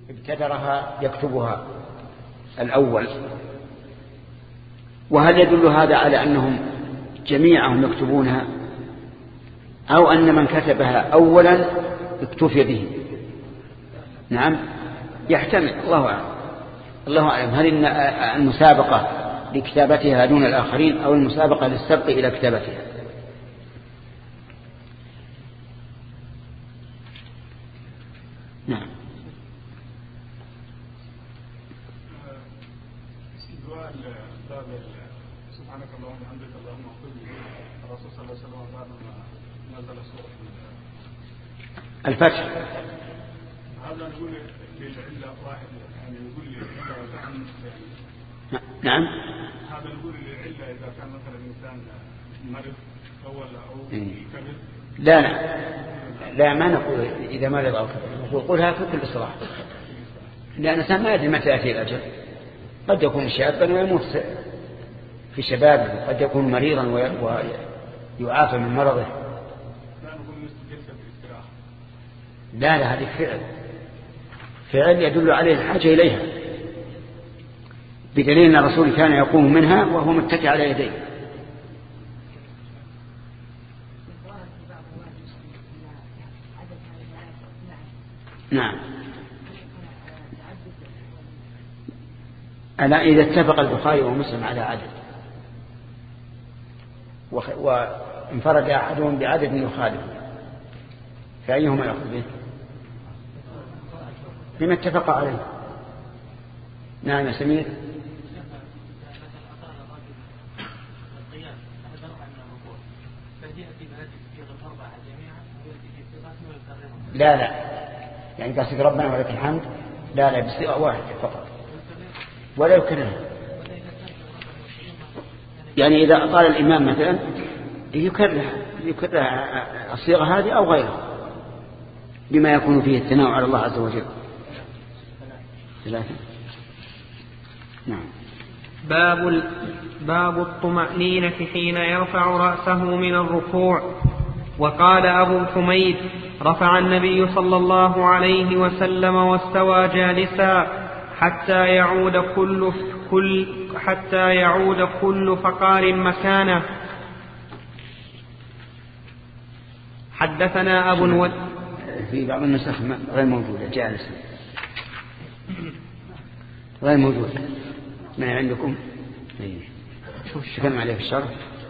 ابتدرها يكتبها الأول. وهل يدل هذا على أنهم جميعهم يكتبونها أو أن من كتبها أولا اكتفي به؟ نعم يحتمل، الله أعلم. هل المسابقة لكتابتها دون الآخرين أو المسابقة للسبق إلى كتابتها؟ نعم. سبحانك اللهم وبحمدك اللهم اغفر لي. الرسول صلى الله عليه وسلم بعد ما نزل سورة الفتح. هذا نقول للعلة واحد، يعني نقول للعلة عن نعم. هذا نقول للعلة إذا كان مثلا الإنسان مرض أو كبر. لا ما نقول إذا مرض أو كبر، نقول قولها في كل إصلاح، لأن الإنسان ما يدري متى يأتي الأجل. قد يكون شابا ويموت في شبابه، قد يكون مريضا ويعافى من مرضه. لا هذه فعل يدل عليه الحاجة إليها، بدليل أن الرسول كان يقوم منها وهو متكئ على يديه. نعم. ألا إذا اتفق البخاري ومسلم على عدد وانفرد أحدهم بعدد يخالف، فأيهما يأخذ به؟ بما اتفق عليه. نعم يا سمير. لا يعني قصد ربنا ولك الحمد، لا بصيغة واحدة فقط ولا يكررها. يعني إذا قال الإمام مثلا يكرر الصيغة هذه أو غيرها بما يكون فيه الثناء على الله عز وجل. ثلاثة. نعم. باب الطمأنينة حين يرفع رأسه من الركوع. وقال أبو حميد: رفع النبي صلى الله عليه وسلم واستوى جالسا حتى يعود كل فقار مكانه. حدثنا أبو الوليد في بعض النسخ غير موجودة، جالسا غير موجودة. ما عندكم؟ شوف الشكل عليه في الشرح.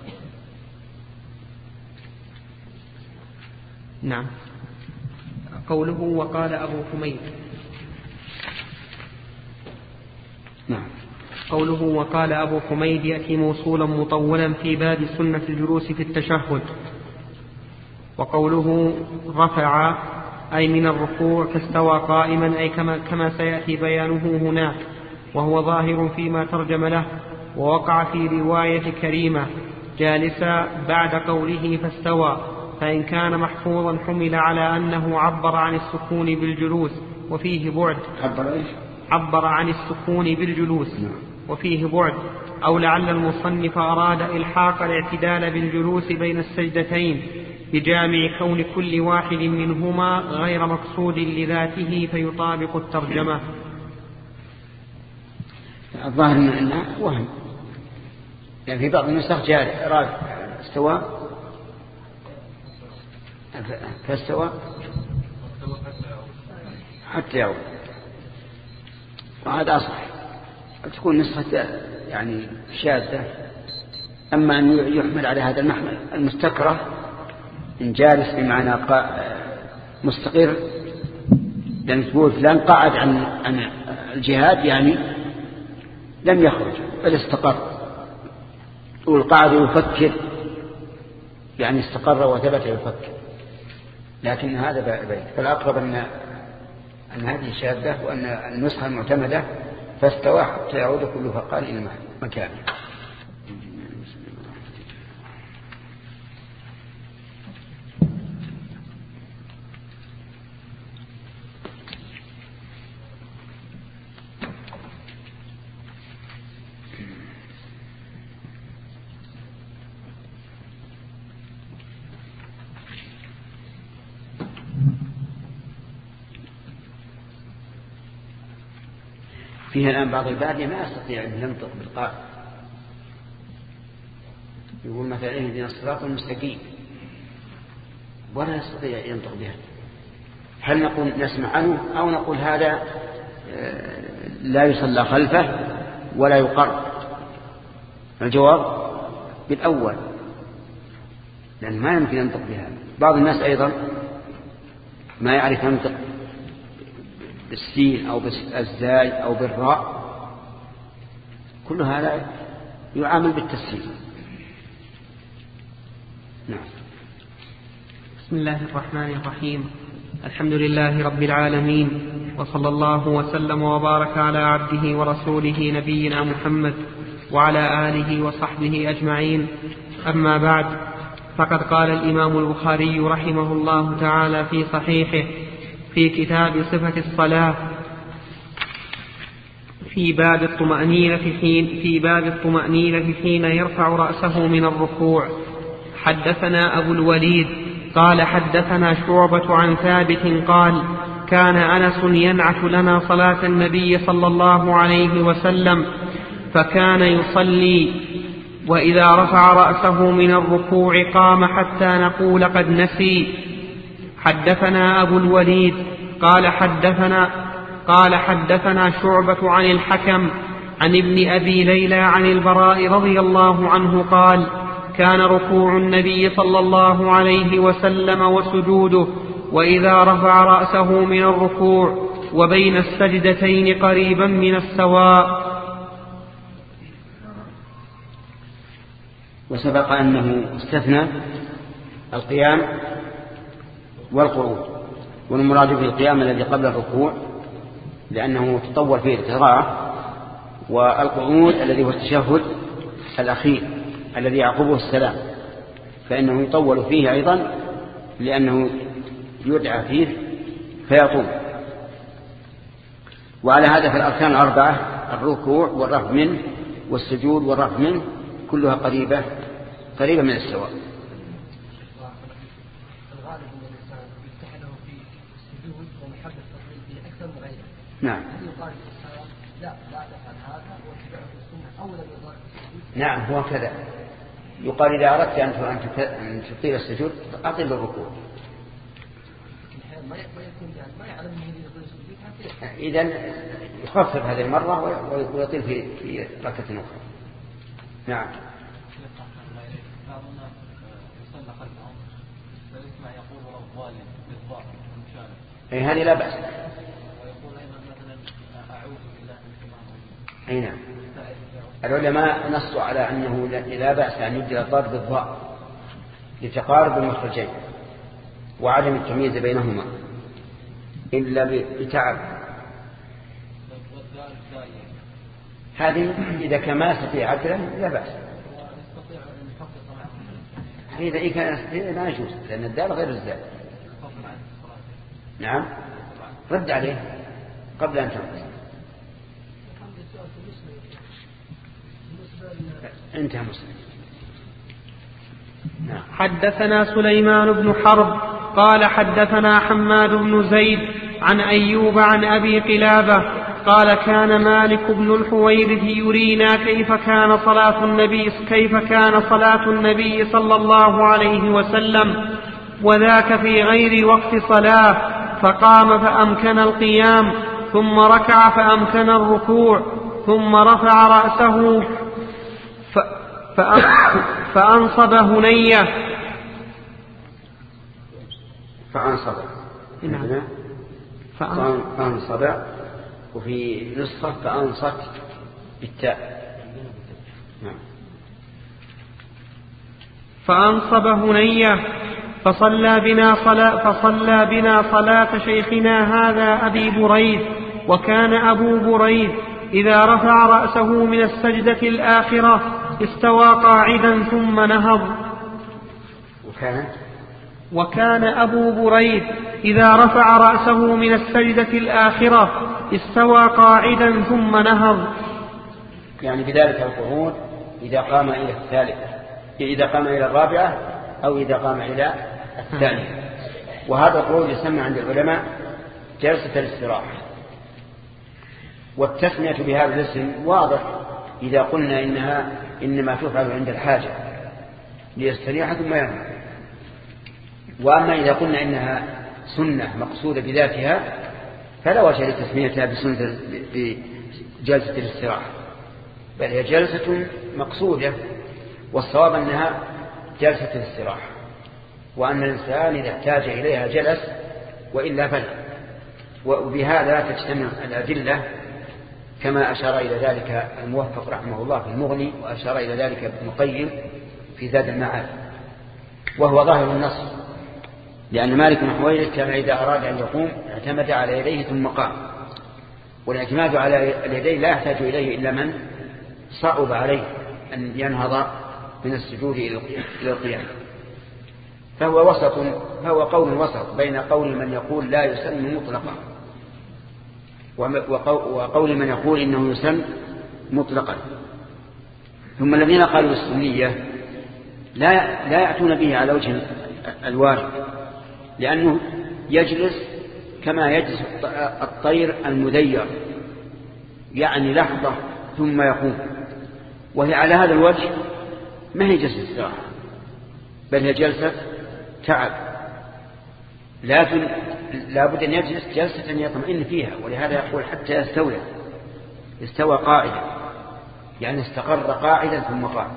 نعم. قوله وقال أبو حميد. نعم. قوله وقال أبو حميد يأتي موصولا مطولا في باب سنة الجلوس في التشهد. وقوله رفع أي من الركوع فاستوى قائما، أي كما سيأتي بيانه هناك، وهو ظاهر فيما ترجم له. ووقع في رواية كريمة جالسا بعد قوله فاستوى، فإن كان محفوظا حمل على أنه عبر عن السكون بالجلوس وفيه بعد. عبر عن السكون بالجلوس وفيه بعد، أو لعل المصنف أراد إلحاق الاعتدال بالجلوس بين السجدتين بجامع كون كل واحد منهما غير مقصود لذاته فيطابق الترجمة. الظاهر أنه وهم، يعني في بعض النسخ جاء راد استوى فاستوى حتى يعود، وهذا أصح. تكون نسخة يعني شاذة. أما أن يحمل على هذا المحمل المستكره إن جالس بمعنى مستقر، لأن تقول فلان قاعد عن الجهاد يعني لم يخرج بل استقر، والقاعد يفكر يعني استقر وثبت يفكر، لكن هذا بعيد. فالأقرب أن هذه شاذة، وأن النسخة المعتمدة فاستوى حتى يعود كل فقار إلى مكانه. فيها الآن بعض البادية ما يستطيع أن ينطق بالقاف، يقول مثلا اهدنا الصراط المستقيم ولا يستطيع ينطق بها. هل نقول نسمع عنه أو نقول هذا لا يصلى خلفه ولا يقر؟ الجواب بالأول، لأن ما يمكن ينطق بها. بعض الناس أيضا ما يعرف ينطق بالسين أو بالزاي أو بالراء، كل هذا يعامل بالتسهيل. نعم. بسم الله الرحمن الرحيم. الحمد لله رب العالمين، وصلى الله وسلم وبارك على عبده ورسوله نبينا محمد وعلى آله وصحبه أجمعين. أما بعد، فقد قال الإمام البخاري رحمه الله تعالى في صحيحه في كتاب صفة الصلاة في باب الطمأنينة حين يرفع رأسه من الركوع: حدثنا أبو الوليد قال حدثنا شعبة عن ثابت قال: كان أنس ينعت لنا صلاة النبي صلى الله عليه وسلم، فكان يصلي وإذا رفع رأسه من الركوع قام حتى نقول قد نسي. حدثنا أبو الوليد قال حدثنا شعبة عن الحكم عن ابن أبي ليلى عن البراء رضي الله عنه قال: كان ركوع النبي صلى الله عليه وسلم وسجوده وإذا رفع رأسه من الركوع وبين السجدتين قريبا من السواء. وسبق أنه استثنى القيام والقعود، والمراد به القيام الذي قبل الركوع لأنه تطور فيه القراءة، والقعود الذي هو التشهد الأخير الذي يعقبه السلام، فإنه يطول فيه أيضا لأنه يدعى فيه فيطول. وعلى هذا في الأركان الأربعة: الركوع والرفع منه والسجود والرفع منه كلها قريبة من السواء. الغالب أن الإنسان يفتح له في السجود ومحبة التطويل فيه أكثر من غيره. نعم. هل يقال في الصلاة لا تفعل هذا واتبعه في السنة أولا يظهر في السجود؟ نعم، هو كذا. يقال إذا أردت أن تطيل السجود أطيل الركوع. ما يكون يعني ما يعلم من يطيل السجود حتى إذن يخفف هذه المرة ويطيل في ركعة أخرى. نعم. بعض الناس يصلى خلفهم فيسمع يقول رضوان بالضاء المشارك. أي هذه لا بأس. ويقول أيضا مثلا أعوذ بالله من الشيطان. أي نعم. العلماء نصوا على أنه لا بأس أن يبدل الضاد بالضاء لتقارب المخرجين وعدم التمييز بينهما إلا بتعب. هذه إذا كان ما يستطيع عدلا لا بأس. إذا كان يستطيع لا يجوز، لأن الدال غير الزال. نعم، رد عليه قبل أن تنقص. انتهى مسلم. نعم. حدثنا سليمان بن حرب قال حدثنا حماد بن زيد عن أيوب عن أبي قلابة قال: كان مالك بن الحويرث يرينا كيف كان صلاة النبي صلى الله عليه وسلم، وذاك في غير وقت صلاة، فقام فأمكن القيام، ثم ركع فأمكن الركوع، ثم رفع رأسه فأنصب هنية. فأنصب، وفي نسخة فأنصت بالتاء. فأنصب هنية فصلى بنا صلاة شيخنا هذا أبي بريد. وكان أبو بريد إذا رفع رأسه من السجدة الآخرة استوى قاعدا ثم نهض. وكان أبو بريد إذا رفع رأسه من السجدة الآخرة استوى قاعدا ثم نهض. يعني بذلك القعود إذا قام إلى الثالثة، إذا قام إلى الرابعة أو إذا قام إلى الثانية. وهذا القعود يسمى عند العلماء جلسة الاستراحة. والتسمية بهذا الاسم واضح إذا قلنا إنها إنما تفعل عند الحاجة ليستريح ثم ينام. وأما إذا قلنا إنها سنة مقصودة بذاتها فلا وجه لتسميتها بجلسة الاستراحة، بل هي جلسة مقصودة، والصواب أنها جلسة الاستراحة، وأن الإنسان إذا احتاج إليها جلس وإلا فلا. وبهذا تجتمع الأدلة كما أشار إلى ذلك الموفق رحمه الله في المغني، وأشار إلى ذلك ابن القيم في زاد المعاد، وهو ظاهر النص، لأن مالك بن حويرث كان إذا أراد أن يقوم اعتمد على يديه ثم قام، والاعتماد على اليدين لا يحتاج إليه إلا من صعب عليه أن ينهض من السجود إلى القيام. فهو قول وسط بين قول من يقول لا يسن مطلقا وقول من يقول إنه يسن مطلقا. ثم الذين قالوا السنية لا يأتون به على وجه الوارد، لأنه يجلس كما يجلس الطير المدير، يعني لحظة ثم يقوم، وهي على هذا الوجه ما هي جلسة استراحة، بل هي جلسة تعب، لكن لا بد أن يجلس جلسة يطمئن فيها، ولهذا يقول حتى استوى قاعدا، يعني استقر قاعدا ثم قام.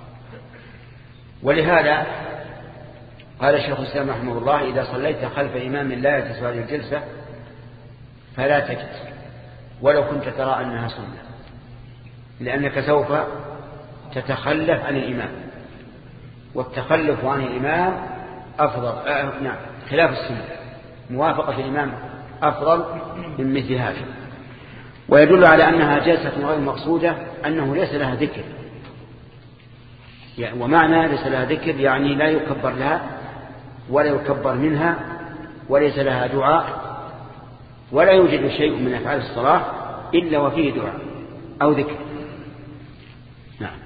ولهذا قال الشيخ الإسلام رحمه الله إذا صليت خلف إمام لا يجلس هذه الجلسة فلا تجلس ولو كنت ترى أنها سنة، لأنك سوف تتخلف عن الإمام، والتخلف عن الإمام أفضل نعم خلاف السنة، موافقة الإمام أفضل من مثل هذا. ويدل على أنها جلسة غير مقصودة أنه ليس لها ذكر، يعني ومعنى ليس لها ذكر يعني لا يكبر لها ولا يكبر منها، وليس لها دعاء، ولا يوجد شيء من أفعال الصلاة إلا وفيه دعاء أو ذكر. نعم.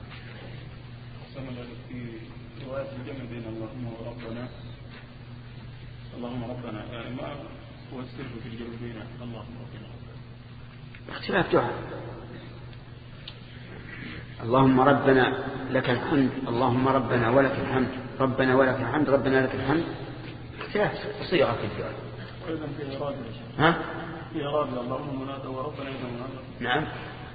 في رواية الجمع بين اللهم وربنا، اللهم ربنا يعني ما هو السر في الجمع بين اللهم ربنا؟ اختلاف دعاء. اللهم ربنا لك الحمد، اللهم ربنا ولك الحمد، ربنا ولك الحمد، ربنا لك الحمد، اختلاف صيغة في الدعاء. وإذا في إرادة ها؟ في إرادة اللهم منادى وربنا إذا منادى. نعم.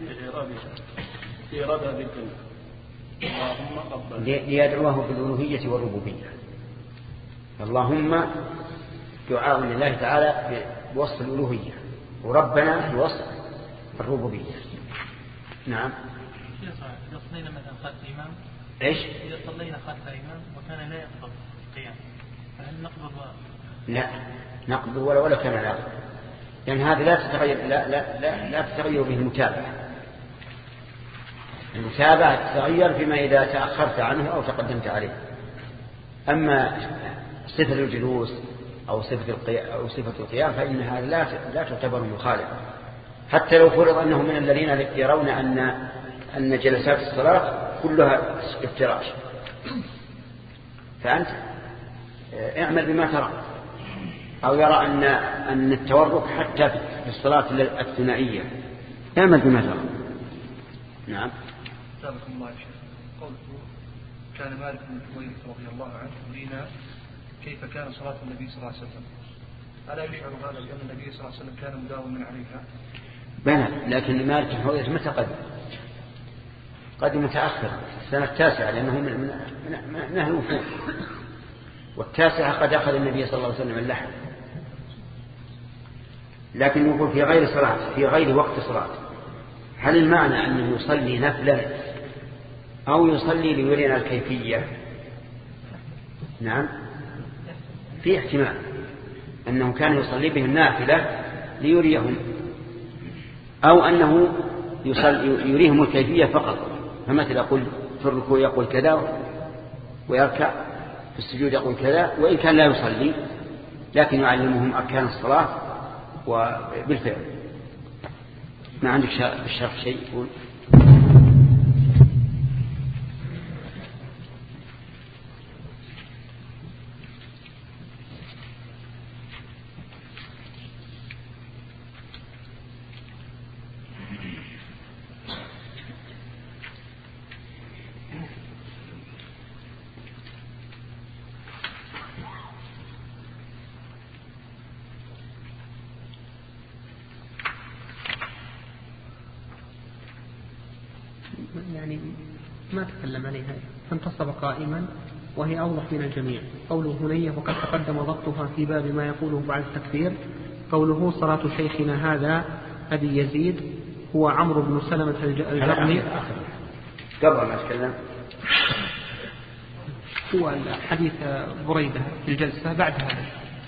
في إرادة هذه الكلمة اللهم ربنا ليدعوه بالألوهية والربوبية. اللهم دعاء لله تعالى بوصف الألوهية، وربنا بوصف الربوبية. نعم. إذا صلينا مثلا خلف إمام، إيش؟ إذا صلينا خلف إمام وكان لا يقبض القيام فهل نقبض؟ لا نقبض ولا كان لا، لأن هذا لا تتغير لا تتغير به المتابعة. المتابعة تتغير فيما إذا تأخرت عنه أو تقدمت عليه. أما صفة الجلوس أو صفة القيام فإن هذا لا تعتبر مخالفة، حتى لو فرض أنه من الذين يرون أن جلسات الصلاة كلها افتراش، فأنت اعمل بما ترى. أو يرى أن التورك حتى في الصلاة الثنائية، اعمل بما ترى. نعم. سابقكم الله يا شيخ، قوله كان مالك بن حويرث رضي الله عنه يرينا كيف كان صلاة النبي صلى الله عليه وسلم، ألا يشعر هذا بأن النبي صلى الله عليه وسلم كان مداوما عليها؟ بلى، لكن مالك بن حويرث متى قدم متأخر السنة 9 لأنه من أهل الوفود، والتاسعة قد أخذ النبي صلى الله عليه وسلم اللحم. لكن يقول في غير صلاة، في غير وقت صلاة. هل المعنى أنه يصلي نفلا أو يصلي ليرينا الكيفية؟ نعم، في احتمال أنه كان يصلي بهم نافلة ليريهم، أو أنه يريهم الكيفية فقط. فمثل يقول في الركوع يقول كذا ويركع، في السجود يقول كذا، وإن كان لا يصلي لكن يعلمهم أركان الصلاة وبالفعل. ما عندك بالشرح شيء يقول؟ يعني ما تكلم عليها، فانتصب قائما وهي أوضح من الجميع. قوله هنية وقد تقدم ضبطها في باب ما يقوله بعد التكبير. قوله صلاة شيخنا هذا أبي يزيد هو عمرو بن سلمة الجرمي. قبل ما أتكلم هو حديث بريدة في الجلسة بعد هذا.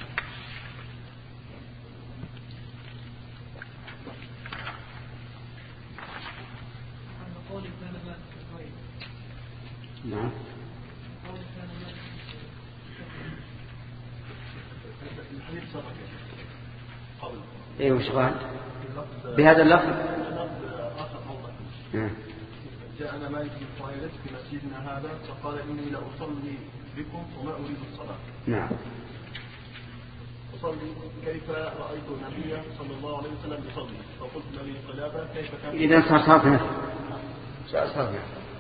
نعم. ايه وش قال بهذا اللفظ؟ جاءنا مالك بن حويرث في مسجدنا هذا فقال إني لأصلي بكم وما أريد الصلاة. نعم. أصلي كيف رأيت النبي صلى الله عليه وسلم يصلي فقلت لي قلابة كيف كان. إذا صارت نفسه.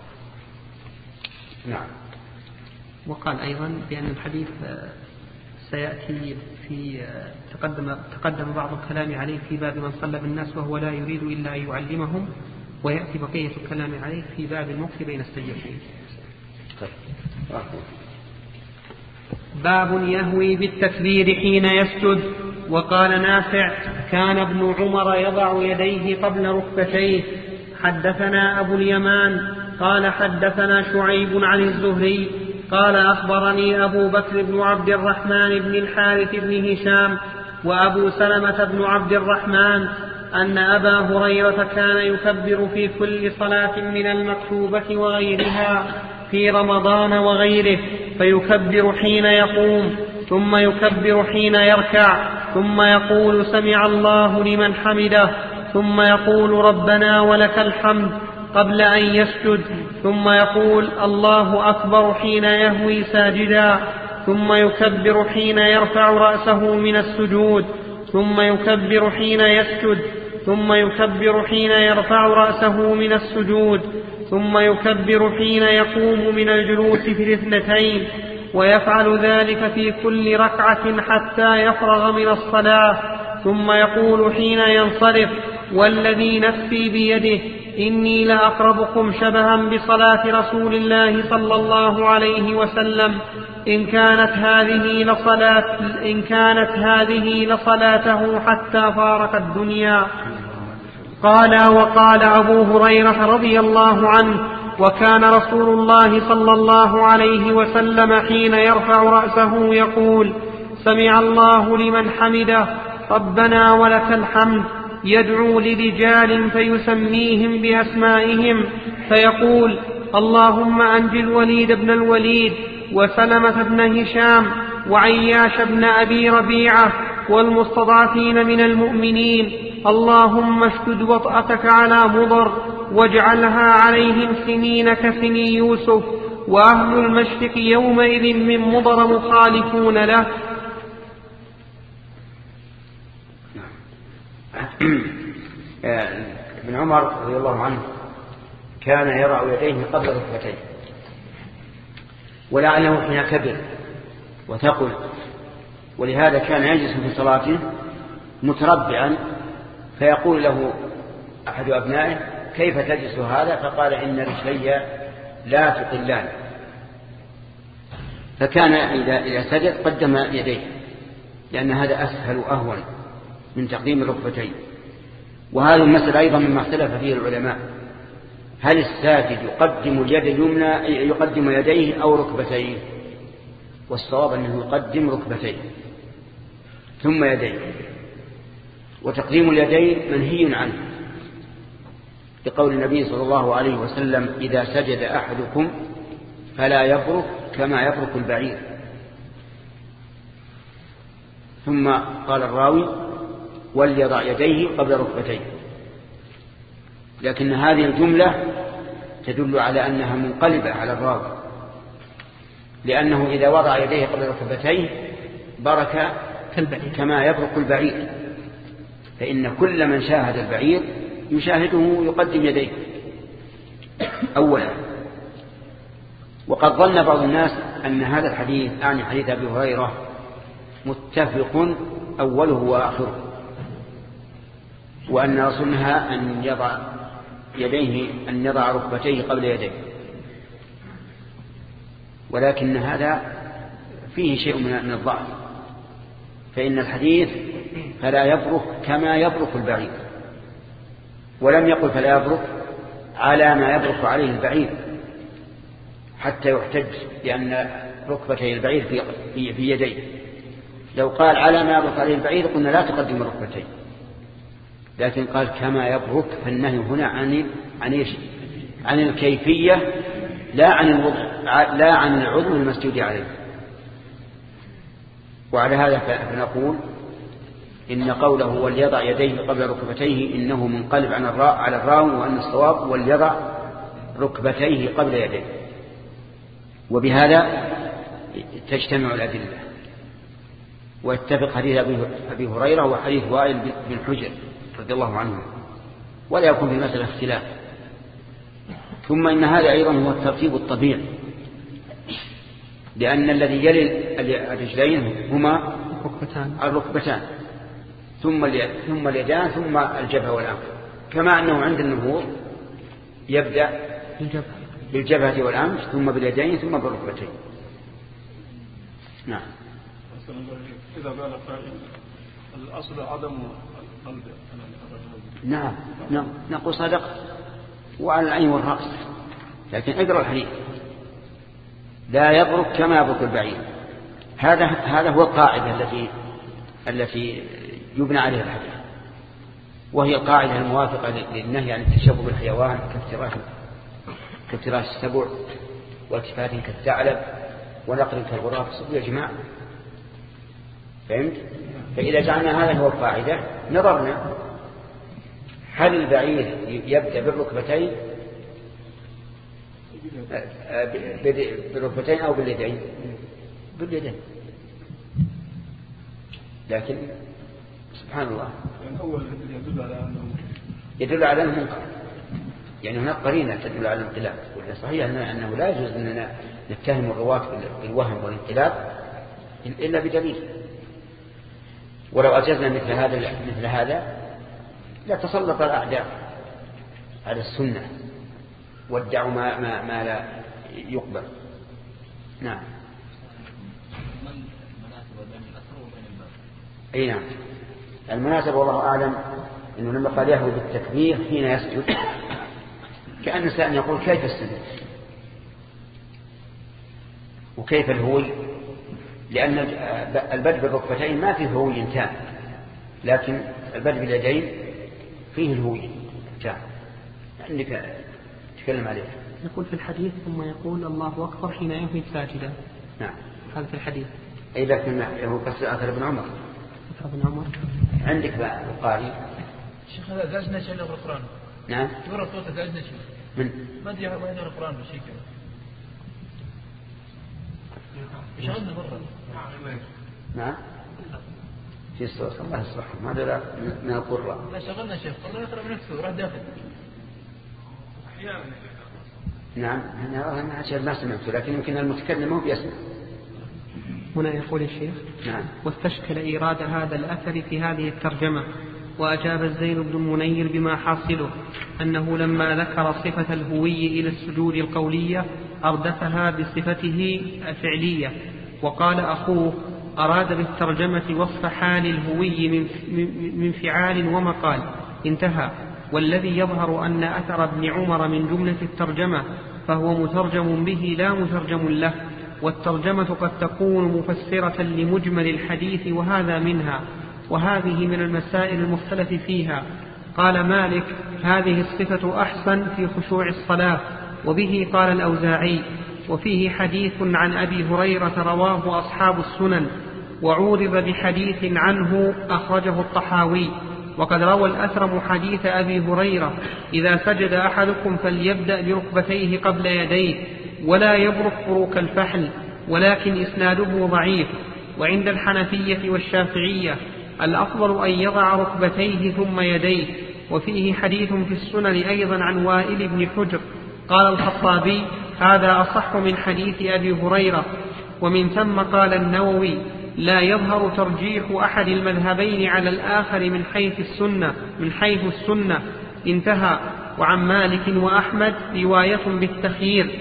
نعم. وقال أيضا بأن الحديث سيأتي في تقدم بعض الكلام عليه في باب من صلى بالناس وهو لا يريد إلا أن يعلمهم، ويأتي بقية الكلام عليه في باب المكث بين السجدتين. باب يهوي بالتكبير حين يسجد. وقال نافع كان ابن عمر يضع يديه قبل ركبتيه. حدثنا أبو اليمان قال حدثنا شعيب عن الزهري قال أخبرني أبو بكر بن عبد الرحمن بن الحارث بن هشام وأبو سلمة بن عبد الرحمن أن أبا هريرة كان يكبر في كل صلاة من المكتوبة وغيرها في رمضان وغيره، فيكبر حين يقوم ثم يكبر حين يركع ثم يقول سمع الله لمن حمده ثم يقول ربنا ولك الحمد قبل أن يسجد، ثم يقول الله أكبر حين يهوي ساجدا، ثم يكبر حين يرفع رأسه من السجود، ثم يكبر حين يسجد، ثم يكبر حين يرفع رأسه من السجود، ثم يكبر حين يقوم من الجلوس في الاثنتين، ويفعل ذلك في كل ركعة حتى يفرغ من الصلاة، ثم يقول حين ينصرف والذي نفسي بيده إني لأقربكم شبها بصلاة رسول الله صلى الله عليه وسلم إن كانت هذه لصلاته حتى فارق الدنيا. وقال أبو هريرة رضي الله عنه وكان رسول الله صلى الله عليه وسلم حين يرفع رأسه يقول سمع الله لمن حمده ربنا ولك الحمد، يدعو لرجال فيسميهم بأسمائهم فيقول اللهم أنج الوليد بن الوليد وسلمة بن هشام وعياش بن أبي ربيعة والمستضعفين من المؤمنين، اللهم اشدد وطأتك على مضر واجعلها عليهم سنين كسني يوسف، وأهل المشرق يومئذ من مضر مخالفون له. ابن عمر رضي الله عنه كان يضع يديه قبل ركبتيه، ولعله حين كبر وثقل، ولهذا كان يجلس في صلاته متربعا، فيقول له أحد أبنائه كيف تجلس هذا؟ فقال إن رجلي لا تقلان، فكان إذا سجد قدم يديه لأن هذا أسهل وأهون من تقديم الركبتين. وهذا المسألة أيضا مما اختلف فيه العلماء، هل الساجد يقدم اليد اليمنى يقدم يديه أو ركبتيه؟ والصواب أنه يقدم ركبتيه ثم يديه، وتقديم اليدين منهي عنه لقول النبي صلى الله عليه وسلم إذا سجد أحدكم فلا يبرك كما يبرك البعير. ثم قال الراوي وليضع يديه قبل ركبتيه، لكن هذه الجملة تدل على أنها منقلبة على الراوي، لأنه إذا وضع يديه قبل ركبتيه برك كما يبرك البعير، فإن كل من شاهد البعير يشاهده يقدم يديه أولا. وقد ظن بعض الناس أن هذا الحديث يعني حديث أبي هريرة متفق أوله وآخره، وأن رسولها أن يضع يديه أن يضع ركبتيه قبل يديه، ولكن هذا فيه شيء من الضعف، فإن الحديث فلا يبرك كما يبرك البعير، ولم يقل فلا يبرك على ما يبرك عليه البعير حتى يحتج لأن ركبتي البعير في يديه. لو قال على ما يبرك عليه البعير قلنا لا تقدم الركبتين، لكن قال كما يبرك، فالنهي هنا عن الكيفية لا عن العضو المسجود عليه. وعلى هذا فنقول إن قوله وليضع يديه قبل ركبتيه إنه منقلب على الراوي، وأن الصواب وليضع ركبتيه قبل يديه. وبهذا تجتمع الأدلة ويتفق حديث أبي هريرة وحديث وائل بن حجر رضي الله عنه، ولا يكون في مسألة اختلاف. ثم إن هذا أيضا هو الترتيب الطبيعي، لأن الذي يلي الرجلين هما الركبتان ثم اليدان ثم الجبهة والأنف، كما أنه عند النهوض يبدأ بالجبهة والأنف ثم باليدين ثم بالركبتين. نعم. إذا قال قائل الأصل عدم القلب. نعم نقول صدق وعلى العين والرأس، لكن اقرأ الحديث لا يبرك كما يبرك البعير. هذا هو القاعدة التي يبنى عليها الحديث، وهي القاعدة الموافقة للنهي عن التشبه بالحيوان كافتراس السبع والتفات كالثعلب ونقر كالغراب يا جماعة. فهمت؟ فإذا جعلنا هذا هو القاعدة نظرنا هل البعير يبدأ بالركبتين أو باليدين؟ باليدين. لكن سبحان الله يدل على أنه منقلب، يعني هناك قرينة تدل على الانقلاب. والصحيح أنه لا يجوز أننا نتهم الرواة بالوهم والانقلاب إلا بدليل. ولو أجزنا مثل هذا لا تسلط الأعداء على السنة وادعوا ما لا يقبل. نعم. أي نعم. المناسب والله أعلم أنه لما قال يهوي بالتكبير حين يسجد كأن الإنسان يقول كيف السجود وكيف الهوي، لأن البدء بالركبتين ما فيه هوي تام، لكن البدء باليدين فيه الهوي تام. عندك تكلم عليه. يقول في الحديث ثم يقول الله أكبر حين يهوي ساجدا. نعم. هذا في الحديث. أي لكن هو قصد أثر ابن عمر. عندك بقى القاري. شيخ هذا داجنا شيء القرآن. نعم. يورا صوت داجنا شيء. من؟ ما أدري وين القرآن بشيء كذا. شغلنا برا. نعم. في الصوت الله يصلح ما هذا من القراء. لا شغلنا شيخ قلنا يقرأ بنفسه راح داخل. نعم أنا أشياء ما سمعته، لكن يمكن المتكلم هو بيسمع. هنا يقول الشيخ نعم. واستشكل إيراد هذا الأثر في هذه الترجمة، وأجاب الزين بن المنير بما حاصله أنه لما ذكر صفة الهوي إلى السجود القولية أردفها بصفته الفعلية، وقال أخوه أراد بالترجمة وصف حال الهوي من فعال ومقال، انتهى. والذي يظهر أن أثر ابن عمر من جملة الترجمة فهو مترجم به لا مترجم له، والترجمة قد تكون مفسرة لمجمل الحديث وهذا منها، وهذه من المسائل المختلف فيها. قال مالك هذه الصفة أحسن في خشوع الصلاة، وبه قال الأوزاعي. وفيه حديث عن أبي هريرة رواه أصحاب السنن، وعورض بحديث عنه أخرجه الطحاوي. وقد روى الأثرم حديث أبي هريرة إذا سجد أحدكم فليبدأ بركبتيه قبل يديه ولا يبرك بروك الفحل، ولكن إسناده ضعيف. وعند الحنفية والشافعية الأفضل أن يضع ركبتيه ثم يديه. وفيه حديث في السنن أيضا عن وائل بن حجر. قال الخطابي هذا أصح من حديث أبي هريرة. ومن ثم قال النووي لا يظهر ترجيح أحد المذهبين على الآخر من حيث السنة، انتهى. وعن مالك وأحمد رواية بالتخيير.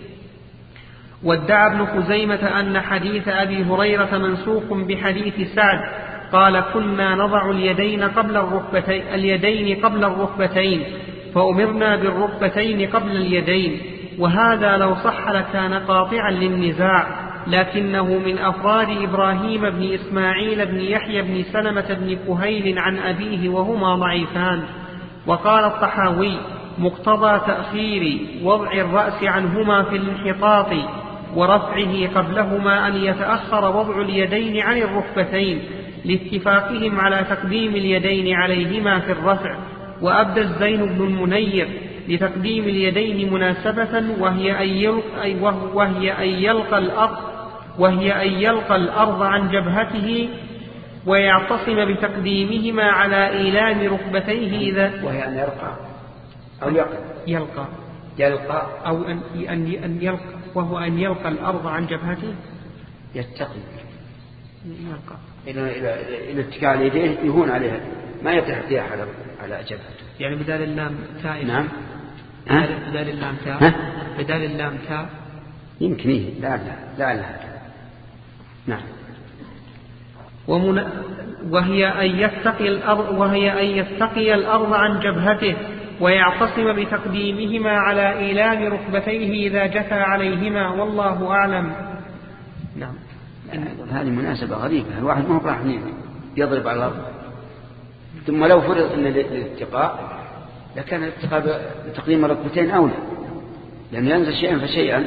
وادعى ابن خزيمة أن حديث أبي هريرة منسوخ بحديث سعد قال كنا نضع اليدين قبل الركبتين فأمرنا بالركبتين قبل اليدين، وهذا لو صح لكان قاطعا للنزاع، لكنه من أفراد إبراهيم بن إسماعيل بن يحيى بن سلمة بن كهيل عن أبيه وهما ضعيفان. وقال الطحاوي مقتضى تأخير وضع الرأس عنهما في الانحطاط ورفعه قبلهما أن يتأخر وضع اليدين عن الركبتين لاتفاقهم على تقديم اليدين عليهما في الرفع. وأبدى الزين بن المنير لتقديم اليدين مناسبة وهي أن يلقى الأرض عن جبهته ويعتصم بتقديمهما على إيلام ركبتيه إذا وهي أن يرقى أو يلقى أو أن يلقى وهو أن يلقى الأرض عن جبهته يتقي يلقى إلى اتكاء اليدين يهون عليها ما يتحديها على جبهته. يعني بدال اللام تاء. نعم. بدال اللام تاء. بدال اللام تاء يمكن إيه لا نعم. وهي أن يتقي الأرض عن جبهته ويعتصم بتقديمهما على إيلام ركبتيه إذا جثى عليهما، والله أعلم. نعم. هذه مناسبة غريبة، الواحد ما هو راح يضرب على الأرض، ثم لو فرض أن الاتقاء لكان الاتقاء بتقديم الركبتين أولى، لأن ينزل شيئا فشيئا.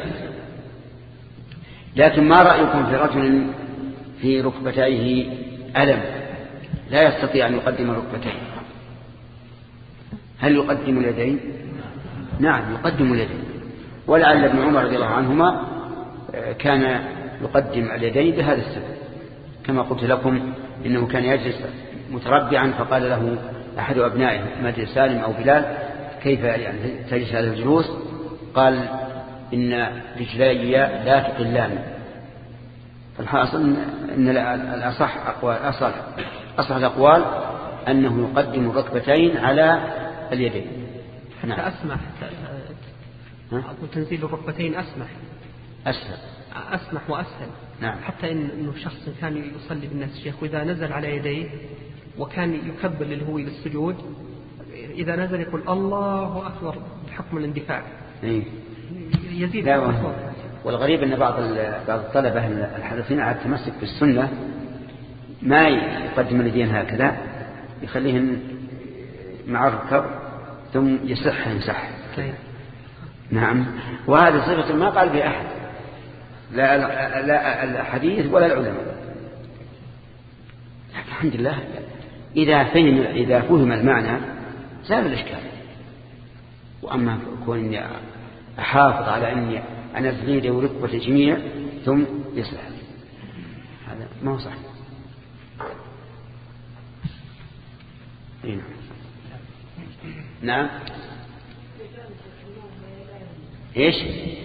لكن ما رأيكم في رجل في ركبتيه ألم لا يستطيع أن يقدم الركبتين، هل يقدم اليدين؟ نعم يقدم اليدين. ولعل ابن عمر رضي الله عنهما كان يقدم اليدين بهذا السبب، كما قلت لكم إنه كان يجلس متربعا فقال له أحد أبنائه مجلس سالم أو بلال كيف يعني تجلس هذا الجلوس؟ قال إن رجلي لا تقلان. فالحاصل أن أصح الأقوال أنه يقدم الركبتين على اليدين. حتى أسمح تنزيل الركبتين أسمح وأسهل. نعم. حتى إنه شخص كان يصلي بالناس الشيخ وإذا نزل على يديه وكان يكبر للهوي للسجود إذا نزل يقول الله أكبر بحكم الاندفاع. يزيد الصوت. والغريب أن بعض الطلبة الحريصين على التمسك بالسنة ما يقدم اليدين هكذا، يخليهن مع الركب ثم يمسح. نعم. وهذه صفة ما قال بها أحد، لا الحديث ولا العلماء. الحمد لله إذا فهم المعنى زال الإشكال. وأما كوني أحافظ على أني أنزل يدي وركبة الجميع ثم يصلح، هذا ما هو صح. نعم. إيش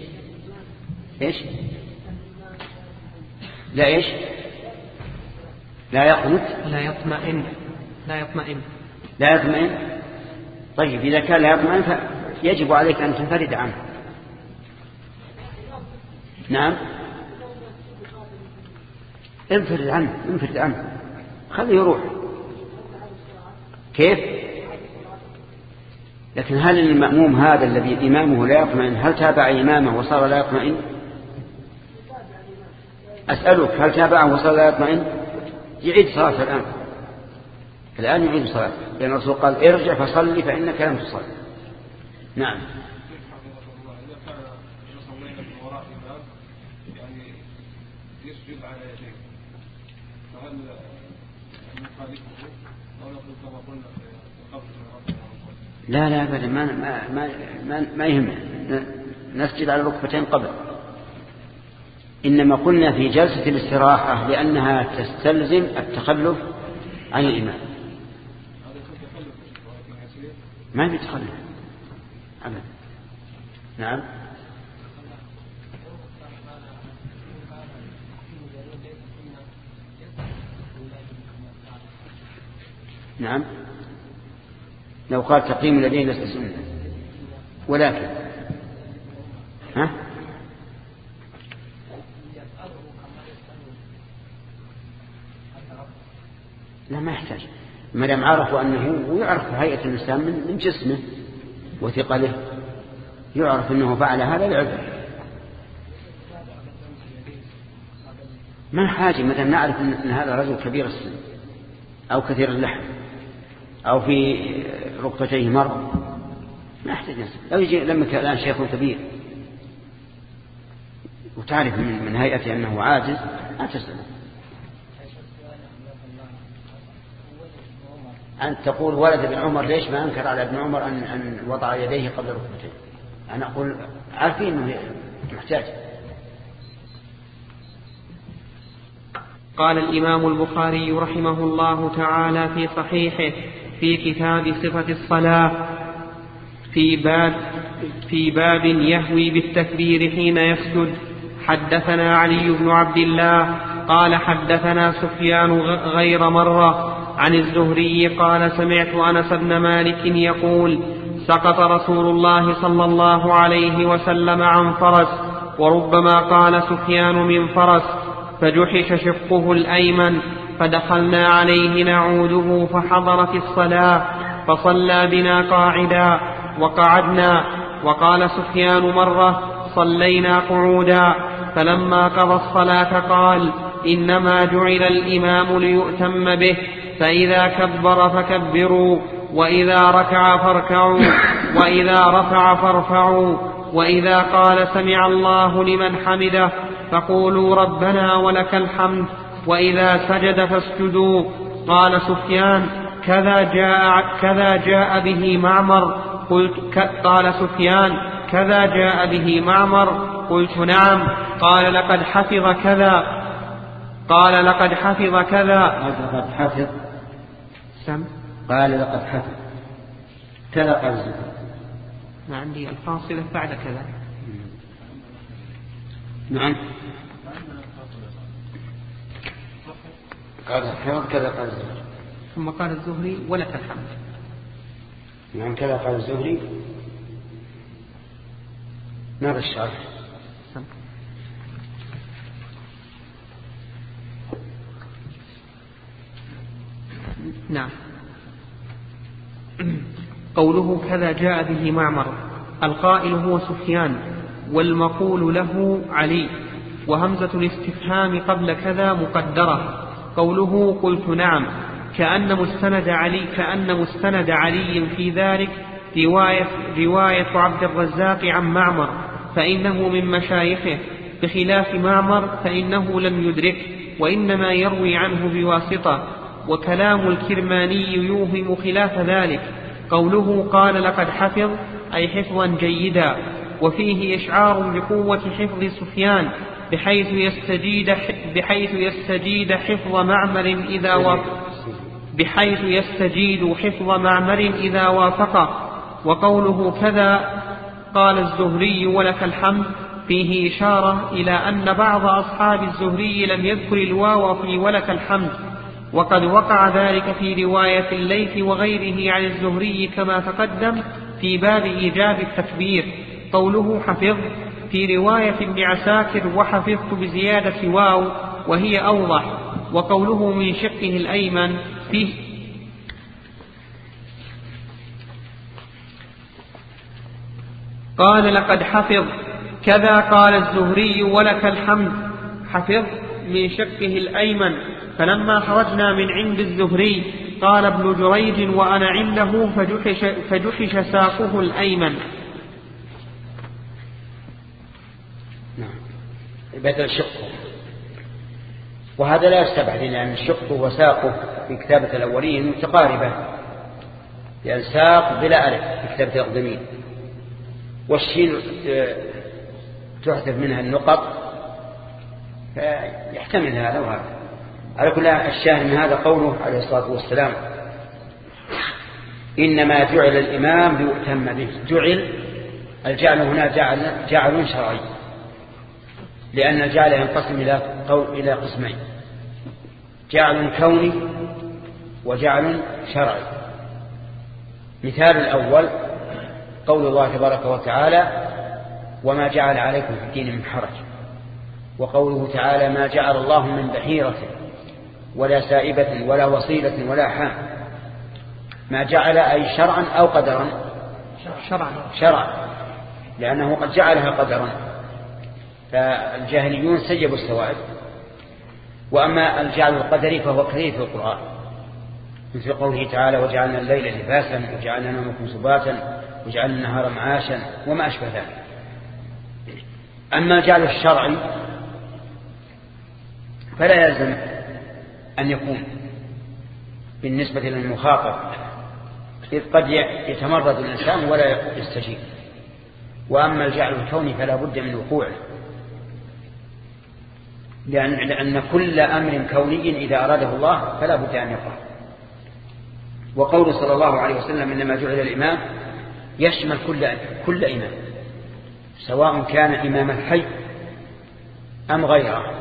لا يقنط لا يطمئن. طيب إذا كان لا يطمئن فيجب عليك أن تنفرد عنه. نعم. انفرد عنه خليه يروح. كيف؟ لكن هل المأموم هذا الذي إمامه لا يطمئن هل تابع إمامه وصار لا يطمئن؟ أسألك هل تابعه وصار لا يطمئن؟ يعيد صلاة الآن يعيد صلاة، لأن الرسول قال ارجع فصلي فإنك لم تصلي. نعم. يسجد على يديه فهل نخالفه أو نقول كما قلنا في قبل؟ لا أبدا ما يهمنا نسجد على الركبتين قبل، إنما قلنا في جلسة الاستراحة لأنها تستلزم التخلف عن الإمام. ما في تخلف أبدا. نعم. نعم. لو قال تقييم اليدين ليس سنة ولكن لا ما يحتاج، ما دام عرفوا أنه، ويعرف هيئة الإنسان من جسمه وثقله، يعرف أنه فعل هذا العذر، ما حاجة. مثلا نعرف أن هذا رجل كبير السن أو كثير اللحم أو في ركبتيه مرض، ما يحتاج نسل. لو يجي لمك الآن شيخ كبير وتعرف من هيئته أنه عاجز، لا تسلم. أن تقول ولد ابن عمر ليش ما أنكر على ابن عمر أن وضع يديه قبل ركبتيه؟ أنا أقول عارفين أنه محتاج. قال الإمام البخاري رحمه الله تعالى في صحيحه في كتاب صفة الصلاة في باب يهوي بالتكبير حين يسجد: حدثنا علي بن عبد الله قال حدثنا سفيان غير مرة عن الزهري قال: سمعت أنس بن مالك يقول: سقط رسول الله صلى الله عليه وسلم عن فرس، وربما قال سفيان من فرس، فجحش شقه الأيمن، فدخلنا عليه نعوده فحضرت الصلاة فصلى بنا قاعدا وقعدنا. وقال سفيان مرة: صلينا قعودا، فلما قضى الصلاة قال: إنما جعل الإمام ليؤتم به، فإذا كبر فكبروا، وإذا ركع فاركعوا، وإذا رفع فارفعوا، وإذا قال سمع الله لمن حمده فقولوا ربنا ولك الحمد، وإذا سجد فاسجدوا. قال سفيان: كذا جاء به معمر. قال سفيان: كذا جاء به معمر. قلت: نعم. قال: لقد حفظ كذا. قال: لقد حفظ كذا. لقد حفظ سم. قال: لقد حفظ كذا. قال الزهري: ما عندي الفاصلة بعد كذا. نعم. قال حفظ كذا. قال الزهري. ثم قال الزهري: ولك الحمد. نعم كذا قال الزهري. ماذا الشرح؟ نعم. قوله كذا جاء به معمر، القائل هو سفيان، والمقول له علي، وهمزة الاستفهام قبل كذا مقدرة. قوله قلت نعم، كأن مستند علي في ذلك رواية عبد الرزاق عن معمر، فإنه من مشايخه، بخلاف معمر فإنه لم يدرك، وإنما يروي عنه بواسطة. وكلام الكرماني يوهم خلاف ذلك. قوله قال لقد حفظ أي حفظا جيدا، وفيه إشعار بقوة حفظ سفيان بحيث يستجيد حفظ معمر إذا وافقه. وقوله كذا قال الزهري ولك الحمد فيه إشارة إلى أن بعض أصحاب الزهري لم يذكر الواو في ولك الحمد، وقد وقع ذلك في رواية الليث وغيره عن الزهري كما تقدم في باب إيجاب التكبير. قوله حفظ في رواية ابن عساكر وحفظت بزيادة واو وهي أوضح. وقوله من شقه الأيمن فيه قال لقد حفظ كذا قال الزهري ولك الحمد، حفظ من شقه الأيمن. فلما خرجنا من عند الزهري قال ابن جريج وأنا عنده فجحش ساقه الأيمن. بدل شقه، وهذا لا يستبعد لأن شقه وساقه في كتابة الأولين متقاربة، لأن ساق بلا ألف في كتابة الأقدمين، والشين تحذف منها النقط، فيحتمل هذا وهذا. على كل الشاهد من هذا قوله عليه الصلاة والسلام إنما جعل الإمام ليؤتم به. جعل، الجعل هنا جعل شرعي، لأن الجعل ينقسم إلى قسمين: جعل كوني وجعل شرعي. مثال الأول قول الله تبارك وتعالى وما جعل عليكم في الدين من حرج، وقوله تعالى ما جعل الله من بحيرة ولا سائبة ولا وصيلة ولا حام. ما جعل أي شرعا أو قدرا؟ شرعا، لأنه قد جعلها قدرا، فالجاهليون سيبوا السوائب. وأما الجعل القدري فهو كثير في القرآن، مثل قوله تعالى وجعلنا الليل لباسا وجعلنا نومكم سباتا وجعلنا النهار معاشا وما أشبه ذلك. أما الجعل الشرعي فلا يلزم أن يكون بالنسبة للمخاطب، إذ قد يتمرد الإنسان ولا يستجيب. وأما الجعل الكوني فلا بد من وقوعه، لأن كل أمر كوني إذا أراده الله فلا بد أن يقع. وقول صلى الله عليه وسلم إنما جعل الإمام يشمل كل إمام، سواء كان إمام الحي أم غيره،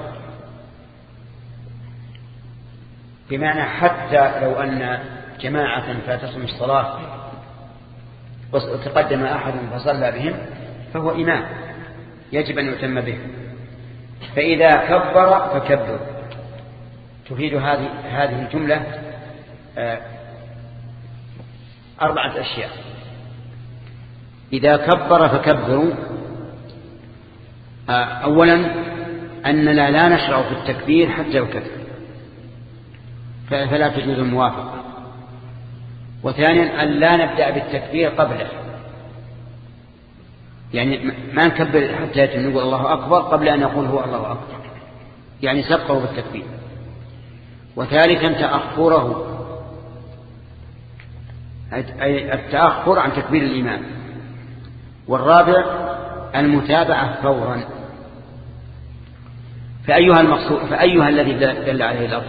بمعنى حتى لو أن جماعة فاتهم الصلاة وتقدم أحد فصلى بهم فهو إمام يجب أن يتم به. فإذا كبر فكبر. تفيد هذه الجملة 4 أشياء. إذا كبر فكبروا. أولا أننا لا نشرع في التكبير حتى يكبر، فلا تجوز الموافقة. وثانيا أن لا نبدأ بالتكبير قبله، يعني ما نكبر حتى نقول الله أكبر قبل أن نقول هو الله أكبر، يعني سبقه بالتكبير. وثالثا تأخره، أي التأخر عن تكبير الإمام. والرابع المتابعة فورا. فأيها المقصود، فأيها الذي دل عليه اللفظ؟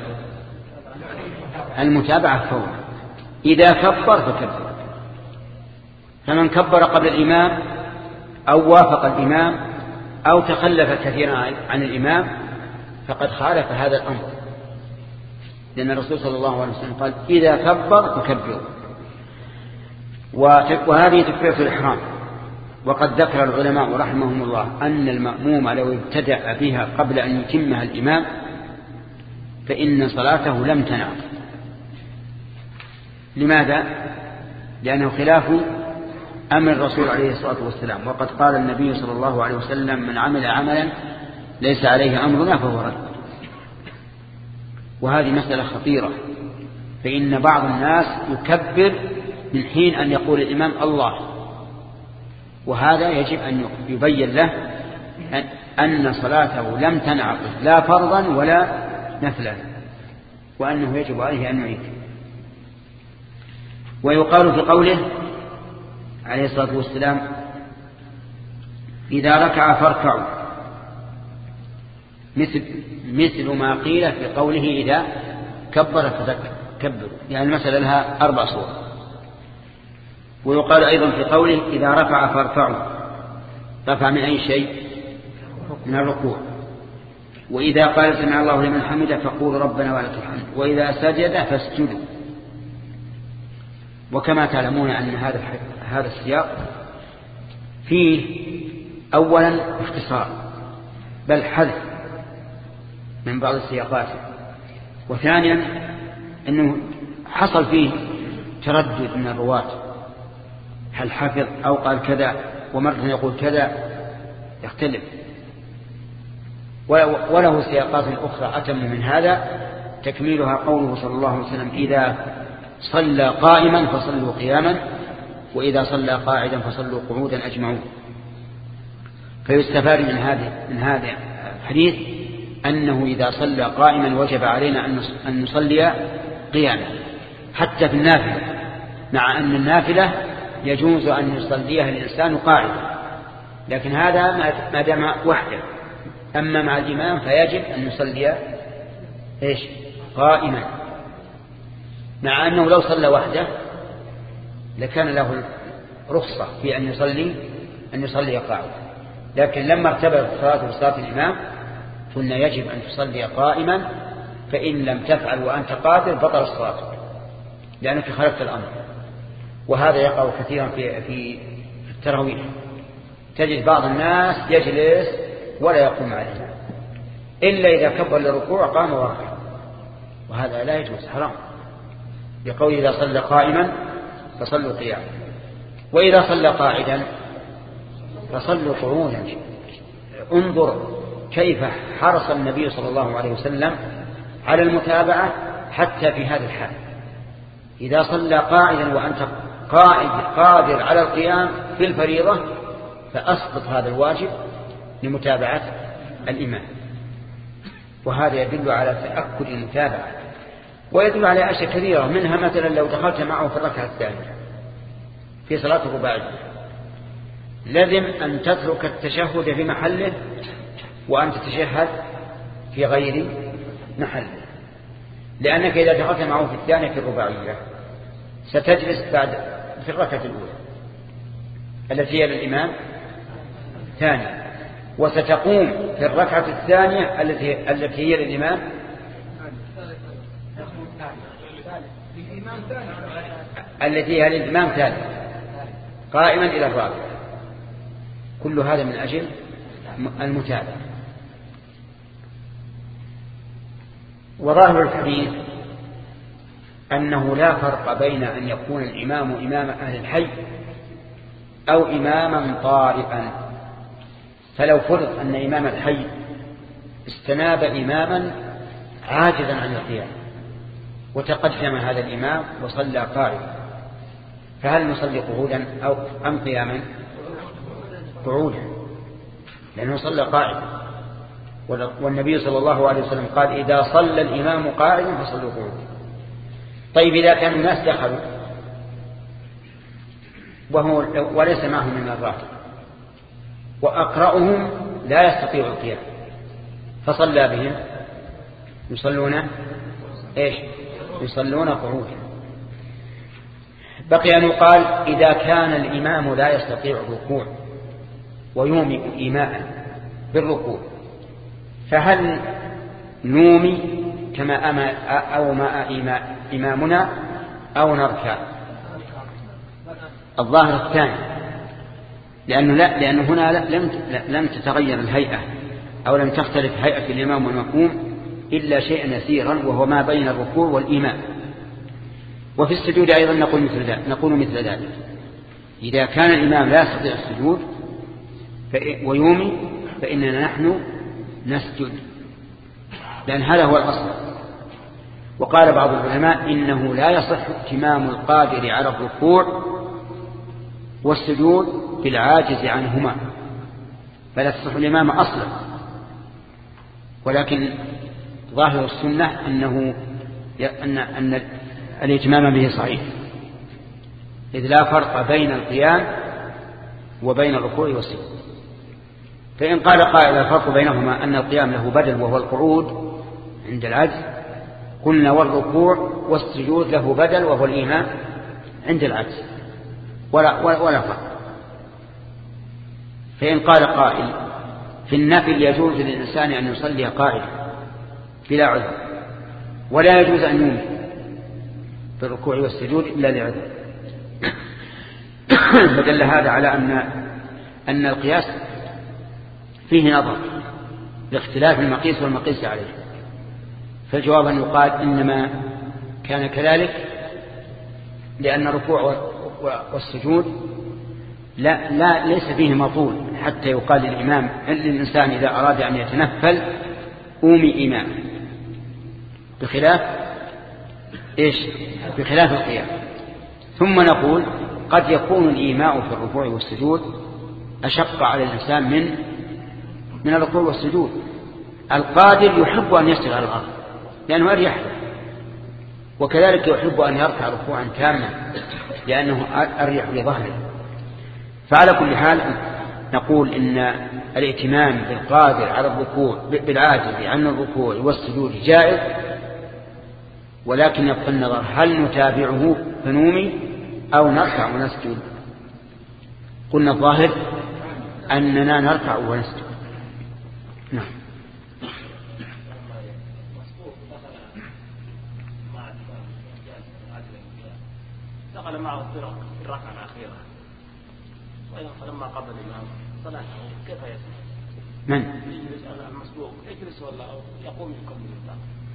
المتابعة فورا. إذا كبر فكبر. فمن كبر قبل الإمام أو وافق الإمام أو تخلف كثيرا عن الإمام فقد خالف هذا الأمر، لأن الرسول صلى الله عليه وسلم قال إذا كبر فكبروا. وهذه تكبيرة الإحرام. وقد ذكر العلماء رحمهم الله أن المأموم لو ابتدأ بها قبل أن يتمها الإمام فإن صلاته لم تنعقد. لماذا؟ لأنه خلاف أمر الرسول عليه الصلاة والسلام. وقد قال النبي صلى الله عليه وسلم من عمل عملا ليس عليه أمرنا فهو رد. وهذه مسألة خطيرة، فإن بعض الناس يكبر من حين أن يقول الإمام الله، وهذا يجب أن يبين له أن صلاته لم تنعقد لا فرضا ولا نفلا، وأنه يجب عليه أن يعيد. ويقال في قوله عليه الصلاة والسلام إذا ركع فاركعوا، مثل ما قيل في قوله إذا كبر فكبروا، يعني المسألة لها 4 صور. ويقال أيضا في قوله إذا رفع فارفعوا، رفع من أي شيء؟ من الركوع. وإذا قال سمع الله لمن حمده فقولوا ربنا ولك الحمد، وإذا سجد فاسجدوا. وكما تعلمون أن هذا السياق فيه أولا اختصار بل حذف من بعض السياقات، وثانيا أنه حصل فيه تردد من الرواة، هل حفظ أو قال كذا ومرة يقول كذا، يختلف. وله سياقات أخرى أتم من هذا، تكميلها قوله صلى الله عليه وسلم إذا صلى قائما فصلوا قياما وإذا صلى قاعدا فصلوا قعودا أجمعون. فيستفاد من هذا الحديث أنه إذا صلى قائما وجب علينا أن نصلي قياما حتى في النافلة، مع أن النافلة يجوز أن يصليها الإنسان قاعدا، لكن هذا ما دام وحده. أما مع الإمام فيجب أن نصلي قائما، مع أنه لو صلى وحده لكان له رخصة في أن يصلي قاعدا، لكن لما ارتبط الصلاة بصلاة الإمام قلنا يجب أن تصلي قائما، فإن لم تفعل وأنت قادر بطل الصلاة لأنك خالفت الأمر. وهذا يقع كثيرا في التراويح تجد بعض الناس يجلس ولا يقوم عليه إلا إذا كبر للركوع قام وركع، وهذا لا يجوز، حرام، بقول إذا صلى قائما فصلوا قياما، وإذا صلى قاعدا فصلوا قعودا. انظر كيف حرص النبي صلى الله عليه وسلم على المتابعة حتى في هذا الحال. إذا صلى قاعدا وأنت قادر على القيام في الفريضة فأسقط هذا الواجب لمتابعة الإمام، وهذا يدل على تأكد المتابعة، ويدل على أشياء كثيرة، منها مثلا لو دخلت معه في الركعة الثانية في صلاة الرباعية لازم أن تترك التشهد في محله وأن تتشهد في غير محله، لأنك إذا دخلت معه في الثانية في الرباعية ستجلس بعد في الركعة الأولى التي هي للإمام ثانية، وستقوم في الركعة الثانية التي هي للإمام التي هي للإمام ثالث قائما إلى الرابع. كل هذا من أجل المتابعة. وظاهر الحديث أنه لا فرق بين أن يكون الإمام إمام أهل الحي أو إماما طارئا. فلو فرض أن إمام الحي استناب إماما عاجزا عن القيام وتقدم هذا الإمام وصلى قائما، فهل نصلي قعودا أم قياما؟ قعودا، لأنه صلى قائما، والنبي صلى الله عليه وسلم قال إذا صلى الإمام قائما فصلوا قعودا. طيب إذا كان الناس دخلوا وليس معهم من الراتب وأقرأهم لا يستطيع القيام فصلى بهم، يصلون إيش؟ يصلون قعودا. بقي أن يقال إذا كان الإمام لا يستطيع الركوع ويومئ إيماء بالركوع فهل نومي كما أو ما إمامنا أو نركع؟ الظاهر الثاني، لأنه هنا لم تتغير الهيئة أو لم تختلف هيئة الإمام والمأموم إلا شيئا يسيرا وهو ما بين الركوع والإيماء. وفي السجود أيضا نقول مثل ذلك، إذا كان الإمام لا يستطيع السجود ويومي فإننا نحن نسجد، لأن هذا هو الأصل. وقال بعض العلماء إنه لا يصح اتمام القادر على الركوع والسجود بالعاجز عنهما، فلا تصح الإمام أصلا، ولكن ظاهر السنة أن الاتمام به صحيح، إذ لا فرق بين القيام وبين الركوع والسجود. فإن قال قائل الفرق بينهما أن القيام له بدل وهو القعود عند العجز، قلنا والركوع والسجود له بدل وهو الإيمان عند العجز، ولا فرق. فإن قال قائل في النفل يجوز للإنسان أن يصلي قائلا بلا عذر، ولا يجوز أن يومي بالركوع والسجود إلا لعذر، فدل هذا على أن القياس فيه نظر لاختلاف المقيس والمقيس عليه. فالجواب أن يقال إنما كان كذلك لأن الركوع والسجود ليس فيه مطول حتى يقال للإمام للإنسان إذا أراد أن يتنفل قومي إمام، بخلاف القيام. ثم نقول قد يكون الإيماء في الركوع والسجود أشق على الإنسان من الركوع والسجود. القادر يحب أن يسجد على الأرض لأنه أريح له، وكذلك يحب أن يركع ركوعا تاما لأنه أريح لظهره. فعلى كل حال نقول إن الائتمام بالقادر على الركوع بالعاجز عن الركوع والسجود جائز، ولكن يبقى النظر هل نتابعه فنومي أو نركع ونسجد. قلنا الظاهر أننا نركع ونسجد. نعم. دخل معه الطرق في الركعة الأخيرة فلما قبل الإمام صلاته كيف يصنع؟ من؟ المسبوق يجلس ولا يقوم يكمل الإمام؟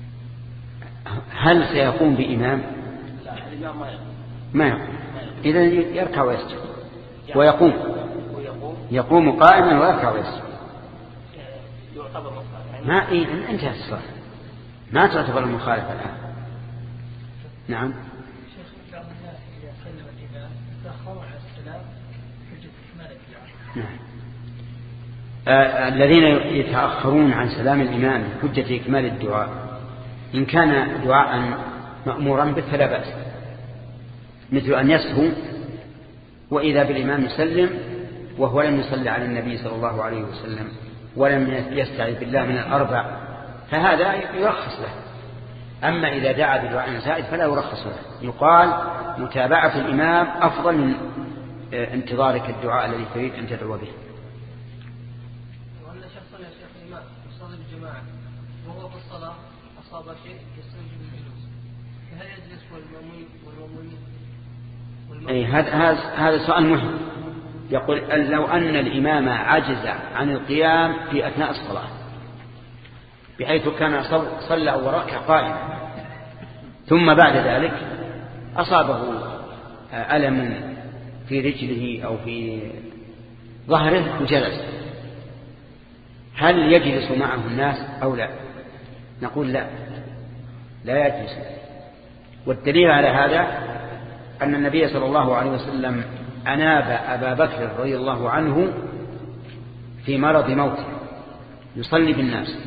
هل سيقوم بإمام؟ لا الإمام ما يقوم. إذا يركع ويسجد ويقوم. يقوم قائما ويركع ويسجد. يعتبر مخالف. ما انتهت الصلاة، ما تعتبر المخالفة الآن. نعم. شيخ بعض الناس إذا سلم الإمام يتأخرون على السلام حجة إكمال الدعاء. نعم. الذين يتأخرون عن سلام الإمام حجة إكمال الدعاء إن كان دعاء مأمورا به فلا بأس، مثل أن يسهو وإذا بالإمام يسلم وهو لم يصلي على النبي صلى الله عليه وسلم ولم يستعذ بالله من الأربع، فهذا يرخص له. أما إذا دعا بدعاء زائد فلا يرخص له، يقال متابعة الإمام أفضل من انتظارك الدعاء الذي تريد أن تدعو به. وأن شخصا يا شيخ الإمام يصلي بالجماعة وهو في الصلاة أصاب شيء يستنجد الجلوس، فهل يجلس والمؤمنين هذا سؤال مهم. يقول لو أن الإمام عجز عن القيام في أثناء الصلاة بحيث كان صلى وركع قائما ثم بعد ذلك أصابه ألم في رجله أو في ظهره وجلس، هل يجلس معه الناس أو لا؟ نقول لا يجلس. والدليل على هذا أن النبي صلى الله عليه وسلم أناب أبا بكر رضي الله عنه في مرض موته يصلي بالناس،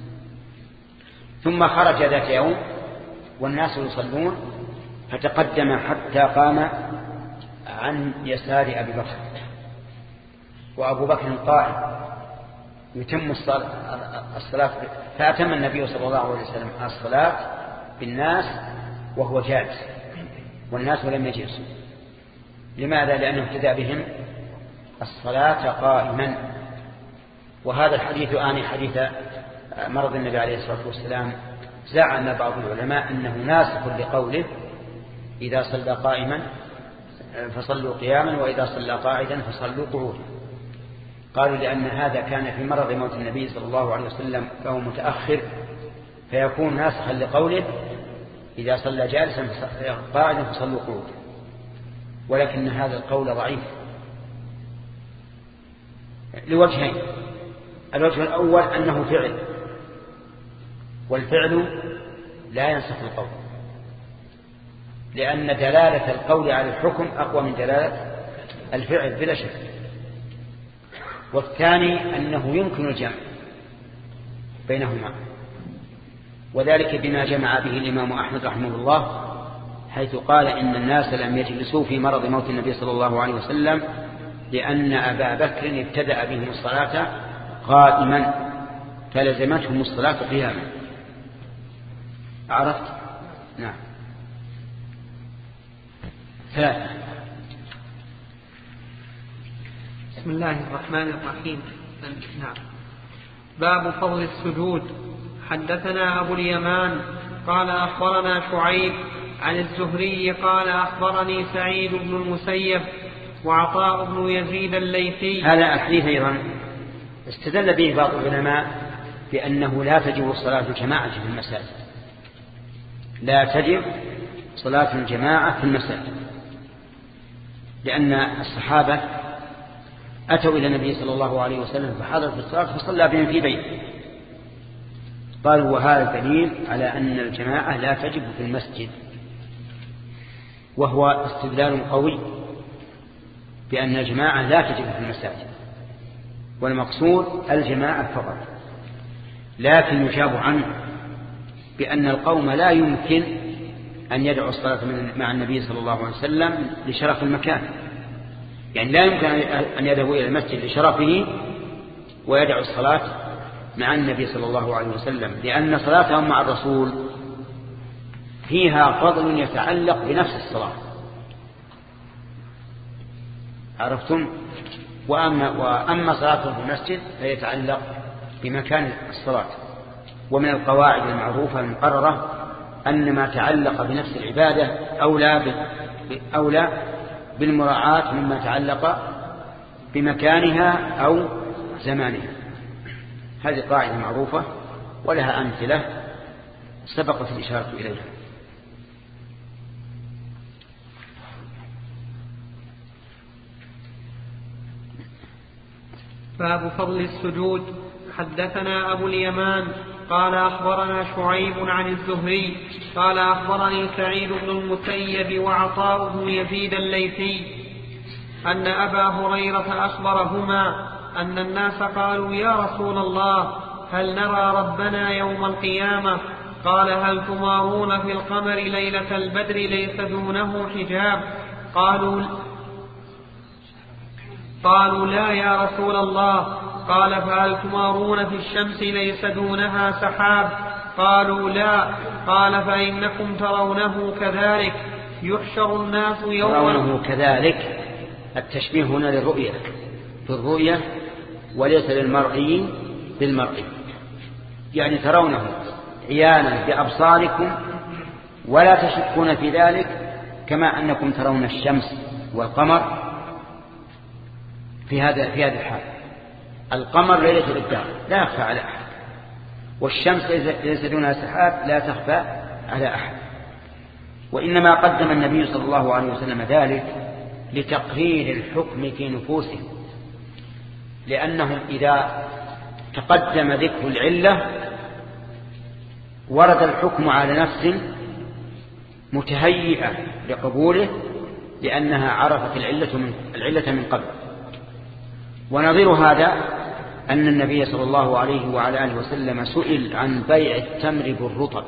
ثم خرج ذات يوم والناس يصلون فتقدم حتى قام عن يسار أبي بكر وأبو بكر قائم يتم الصلاة، فأتم النبي صلى الله عليه وسلم الصلاة بالناس وهو جالس والناس لم يجلسوا. لماذا؟ لأنه ابتدأ بهم الصلاة قائما. وهذا الحديث حديث مرض النبي عليه الصلاة والسلام زعم بعض العلماء أنه ناسخ لقوله إذا صلى قائما فصلوا قياما وإذا صلى قاعدا فصلوا قعودا. قالوا لأن هذا كان في مرض موت النبي صلى الله عليه وسلم فهو متأخر فيكون ناسخا لقوله إذا صلى جالسا قاعدا فصلوا قعودا. ولكن هذا القول ضعيف لوجهين. الوجه الأول أنه فعل، والفعل لا ينسخ القول، لأن دلالة القول على الحكم أقوى من دلالة الفعل بلا شك. والثاني أنه يمكن الجمع بينهما، وذلك بما جمع به الإمام أحمد رحمه الله حيث قال إن الناس لم يجلسوا في مرض موت النبي صلى الله عليه وسلم لأن أبا بكر ابتدأ بهم الصلاة قائما فلزمتهم الصلاة قياما. عرفت؟ نعم. ثلاثة. بسم الله الرحمن الرحيم. نعم. باب فضل السجود. حدثنا أبو اليمان قال أخبرنا شعيب عن الزهري قال أخبرني سعيد بن المسيب وعطاء بن يزيد الليثي. هذا الحديث أيضا استدل به بعض العلماء بأنه لا تجب صلاة الجماعة في المساجد، لا تجب صلاة الجماعة في المساجد، لأن الصحابة أتوا إلى النبي صلى الله عليه وسلم فحضر في الصلاة فصلى بهم في بيته. قالوا وهذا دليل على أن الجماعة لا تجب في المسجد، وهو استدلال قوي بأن الجماعة لا تجب في المساجد، والمقصود الجماعة فقط. لكن يجاب عنه بأن القوم لا يمكن أن يدعوا الصلاة مع النبي صلى الله عليه وسلم لشرف المكان، يعني لا يمكن أن يذهبوا إلى المسجد لشرفه ويدعوا الصلاة مع النبي صلى الله عليه وسلم، لأن صلاتهم مع الرسول فيها فضل يتعلق بنفس الصلاة. عرفتم؟ وأما صلاة في المسجد فيتعلق بمكان الصلاة. ومن القواعد المعروفة المقررة أن ما تعلق بنفس العبادة أولى بالمراعاة مما تعلق بمكانها أو زمانها. هذه قاعدة معروفة ولها أمثلة سبقت الإشارة إليها. باب فضل السجود. حدثنا أبو اليمان قال أخبرنا شعيب عن الزهري قال أخبرني سعيد بن المسيب وعطاء بن يزيد الليثي أن أبا هريرة أخبرهما أن الناس قالوا يا رسول الله هل نرى ربنا يوم القيامة؟ قال هل تمارون في القمر ليلة البدر ليس دونه حجاب؟ قالوا لا يا رسول الله. قال فهل تمارون في الشمس ليس دونها سحاب؟ قالوا لا. قال فإنكم ترونه كذلك يحشر الناس يوم ترونه كذلك. التشبيه هنا للرؤية في الرؤية وليس للمرئي بالمرئي، يعني ترونه عيانا بأبصاركم ولا تشكون في ذلك، كما أنكم ترون الشمس والقمر في هذا الحال. القمر ليلة الإبدار لا يخفى على أحد، والشمس ليس دونها سحاب لا تخفى على أحد. وإنما قدم النبي صلى الله عليه وسلم ذلك لتقرير الحكم في نفوسهم، لأنهم إذا تقدم ذكر العلة ورد الحكم على نفس متهيئة لقبوله، لأنها عرفت العلة من قبل. ونظير هذا أن النبي صلى الله عليه وعلى آله وسلم سئل عن بيع التمر بالرطب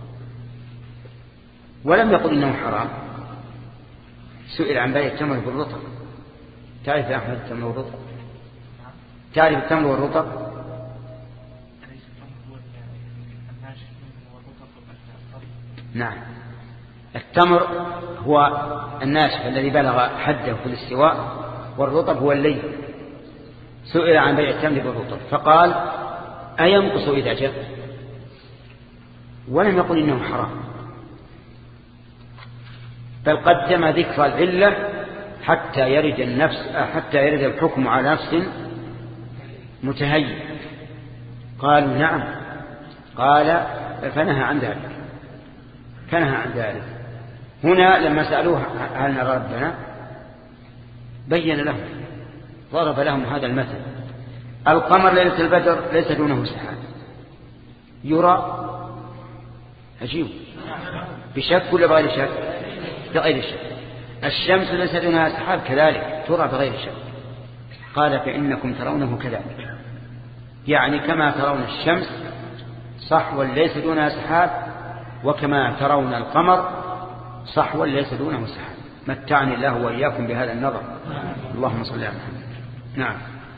ولم يقل إنه حرام، سئل عن بيع التمر بالرطب. تعرف يا أحمد التمر والرطب؟ تعرف التمر والرطب؟ نعم، التمر هو الناشف الذي بلغ حده في الاستواء، والرطب هو اللين. سئل عن بيع التمر بالرطب فقال أينقص إذا جف؟ ولم يقل إنه حرام، بل قدم ذكر العلة حتى يرد الحكم على نفس متهيئ. قالوا نعم. قال فنهى عن ذلك. هنا لما سألوه هل نرى ربنا بين لهم، ضرب لهم هذا المثل. القمر ليلة البدر ليس دونه سحاب، يرى عجيب بشك ولا بغير شك؟ بغير شك. الشمس ليس دونها سحاب كذلك ترى بغير شك. قال فإنكم ترونه كذلك، يعني كما ترون الشمس صحوا ليس دونها سحاب، وكما ترون القمر صحوا ليس دونه سحاب. متعني الله وإياكم بهذا النظر. اللهم صل على محمد. نعم.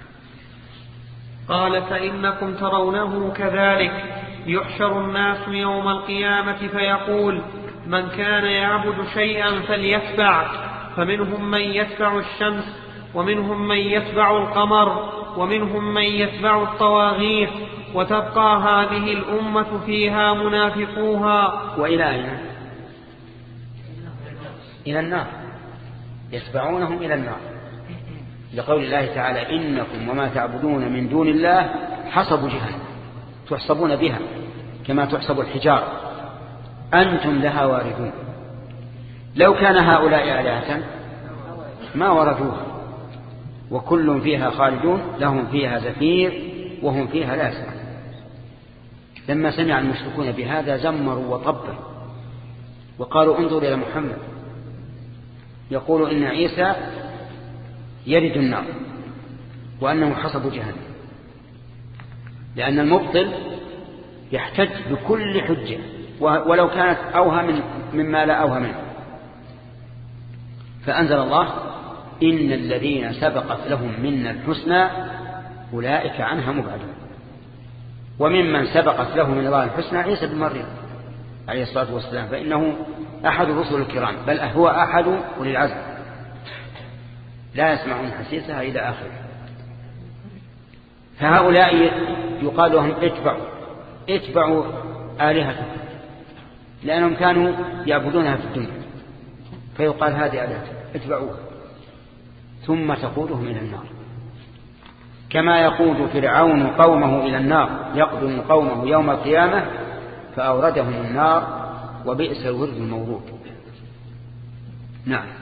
قال فإنكم ترونه كذلك يحشر الناس يوم القيامة فيقول من كان يعبد شيئا فليتبع، فمنهم من يتبع الشمس ومنهم من يتبع القمر ومنهم من يتبع الطواغيت، وتبقى هذه الأمة فيها منافقوها. وإلى أين؟ إلى النار، يتبعونهم إلى النار، لقول الله تعالى إنكم وما تعبدون من دون الله حصب جهنم تحصبون بها كما تحصب الحجار أنتم لها واردون. لو كان هؤلاء آلهة ما وردوها، وكل فيها خالدون لهم فيها زفير وهم فيها لا يسمعون. لما سمع المشركون بهذا زمروا وطبوا وقالوا انظر إلى محمد يقول إن عيسى يرد النار وأنه حصب جهنم، لأن المبطل يحتج بكل حجة ولو كانت أوهى مما لا أوهى منه. فأنزل الله إن الذين سبقت لهم منا الحسنى أولئك عنها مبعدون. وممن سبقت له من الله الحسنى عيسى بن مريم عليه الصلاة والسلام، فإنه أحد الرسل الكرام، بل هو أحد أولي العزم، لا يسمعون حسيسها إلى آخره. فهؤلاء يقال لهم اتبعوا آلهتكم، لأنهم كانوا يعبدونها في الدنيا، فيقال هذه آلهتكم اتبعوها، ثم تقودهم إلى النار. كما يقود فرعون قومه إلى النار يقدم قومه يوم القيامة فأوردهم النار وبئس الورد المورود. نعم.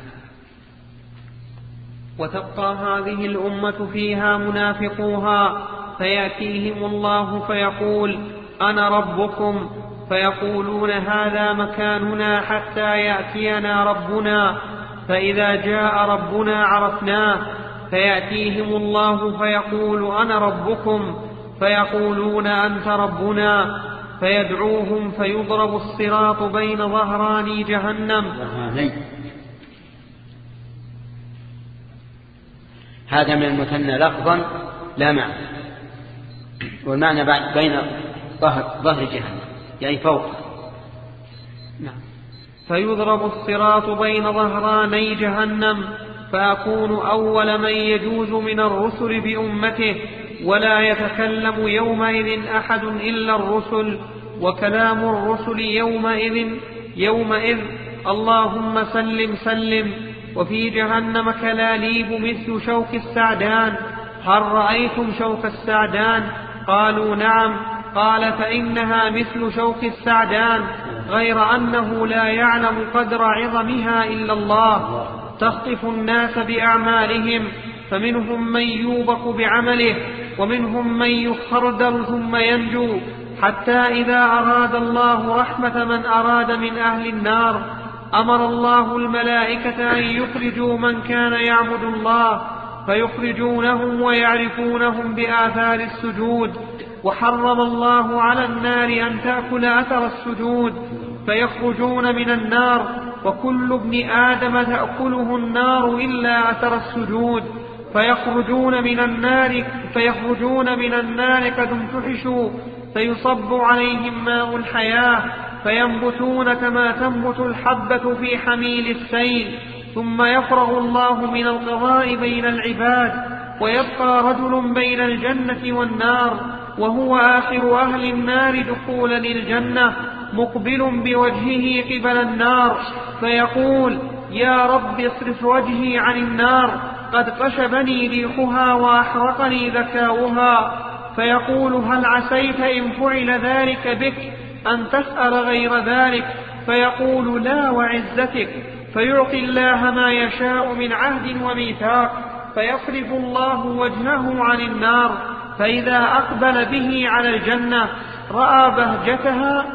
وتبقى هذه الأمة فيها منافقوها فيأتيهم الله فيقول أنا ربكم فيقولون هذا مكاننا حتى يأتينا ربنا فإذا جاء ربنا عرفناه فيأتيهم الله فيقول أنا ربكم فيقولون أنت ربنا فيدعوهم فيضرب الصراط بين ظهراني جهنم. هذا من المثنى لفظا لا معنى، والمعنى بين ظهر جهنم يعني فوق. نعم. فيضرب الصراط بين ظهراني جهنم فأكون أول من يجوز من الرسل بأمته ولا يتكلم يومئذ أحد إلا الرسل وكلام الرسل يومئذ اللهم سلم سلم. وفي جهنم كلاليب مثل شوك السعدان هل رأيتم شوك السعدان؟ قالوا نعم. قال فإنها مثل شوك السعدان غير أنه لا يعلم قدر عظمها إلا الله. تخطف الناس بأعمالهم فمنهم من يوبق بعمله ومنهم من يخردل ثم ينجو حتى إذا أراد الله رحمة من أراد من أهل النار أمر الله الملائكة أن يخرجوا من كان يعبد الله فيخرجونهم ويعرفونهم بآثار السجود. وحرم الله على النار أن تأكل أثر السجود فيخرجون من النار وكل ابن آدم تأكله النار إلا أثر السجود فيخرجون من النار قد امتحشوا فيصب عليهم ماء الحياة فينبتون كما تنبت الحبة في حميل السيل ثم يفرغ الله من القضاء بين العباد ويبقى رجل بين الجنة والنار وهو آخر أهل النار دخولا للجنة مقبل بوجهه قبل النار فيقول يا رب اصرف وجهي عن النار قد قشبني ريحها وأحرقني ذكاؤها. فيقول هل عسيت إن فعل ذلك بك أن تسأل غير ذلك؟ فيقول لا وعزتك. فيعطي الله ما يشاء من عهد وميثاق فيصرف الله وجهه عن النار فإذا أقبل به على الجنة رأى بهجتها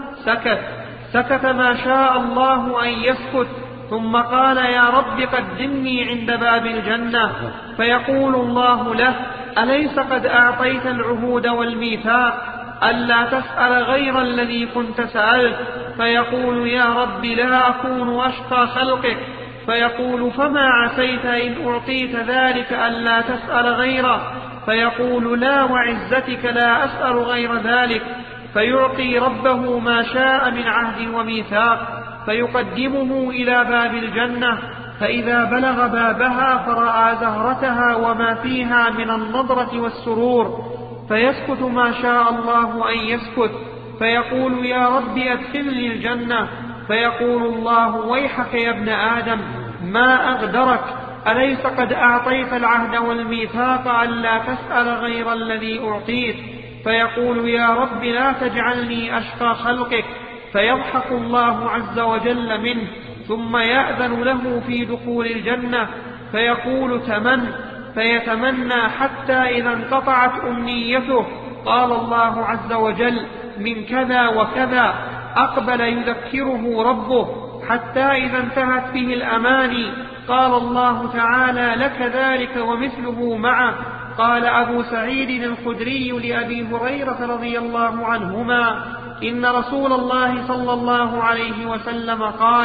سكت ما شاء الله أن يسكت ثم قال يا رب قدمني عند باب الجنة فيقول الله له أليس قد أعطيت العهود والميثاق ألا تسأل غير الذي كنت سألت؟ فيقول يا رب لا أكون أشقى خلقك. فيقول فما عسيت إن أعطيت ذلك ألا تسأل غيره؟ فيقول لا وعزتك لا أسأل غير ذلك. فيعطي ربه ما شاء من عهد وميثاق فيقدمه إلى باب الجنة فإذا بلغ بابها فرأى زهرتها وما فيها من النضرة والسرور فيسكت ما شاء الله أن يسكت فيقول يا رب أدخلني الجنة. فيقول الله ويحك يا ابن آدم ما أغدرك أليس قد أعطيت العهد والميثاق ألا تسأل غير الذي أعطيت؟ فيقول يا رب لا تجعلني أشقى خلقك. فيضحك الله عز وجل منه ثم يأذن له في دخول الجنة فيقول تمن فيتمنى حتى إذا انقطعت أمنيته قال الله عز وجل من كذا وكذا أقبل يذكره ربه حتى إذا انتهت به الأماني قال الله تعالى لك ذلك ومثله معه. قال أبو سعيد الخدري لأبي هريرة رضي الله عنهما إن رسول الله صلى الله عليه وسلم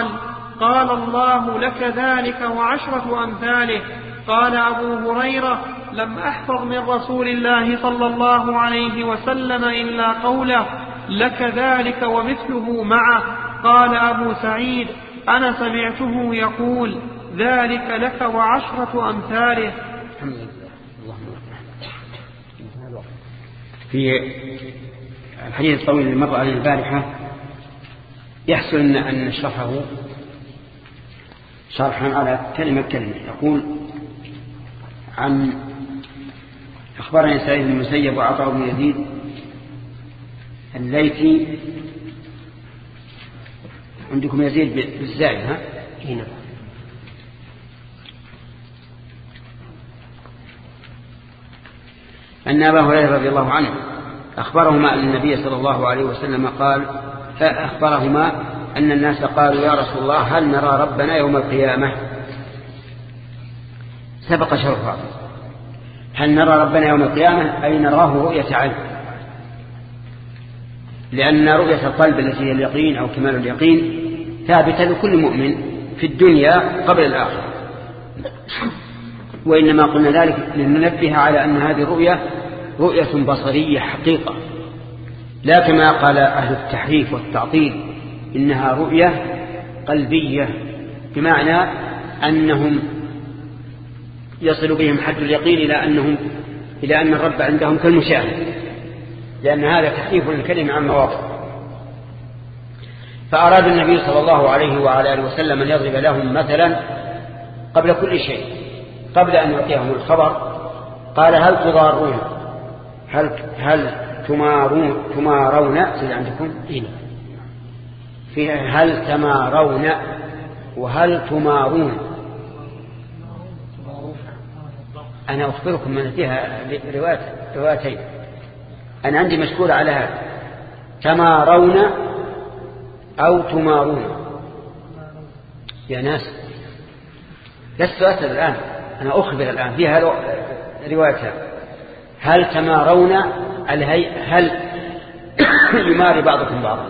قال الله لك ذلك وعشرة أمثاله. قال أبو هريرة لم أحفظ من رسول الله صلى الله عليه وسلم إلا قوله لك ذلك ومثله معه. قال أبو سعيد أنا سمعته يقول ذلك لك وعشرة أمثاله. في الحديث الطويل اللي مر عليه البارحة يحصل أن نشرحه شرحا على كلمة يقول عن أخبرني سعيد بن المسيب وعطاء بن يزيد الليثي. عندكم يزيد بالزاي ها؟ هنا أن أبا هريرة رضي الله عنه أخبرهما أن النبي صلى الله عليه وسلم قال أخبرهما أن الناس قالوا يا رسول الله هل نرى ربنا يوم القيامة؟ سبق شرفها. هل نرى ربنا يوم القيامة أي نراه رؤية عين، لأن رؤية القلب التي هي اليقين أو كمال اليقين ثابتة لكل مؤمن في الدنيا قبل الآخرة، وإنما قلنا ذلك لننبه على أن هذه الرؤية رؤية بصرية حقيقة، لا كما قال أهل التحريف والتعطيل إنها رؤية قلبية، بمعنى أنهم يصل بهم حد اليقين إلى أن الرب عندهم كالمشاهد، لأن هذا تحريف الكلمة عن مواضع. فأراد النبي صلى الله عليه وعلى آله وسلم أن يضرب لهم مثلا قبل كل شيء، قبل أن يعطيهم الخبر قال هل تضارون هل تمارون سيد عندكم فيها هل تمارون وهل تمارون. أنا أخبركم من فيها روايتين، أنا عندي مشكور على هذا تمارون أو تمارون. يا ناس لست أسأل الآن، أنا أخبر الآن فيها روايتها هل تمارون هل يماري بعضكم بعضا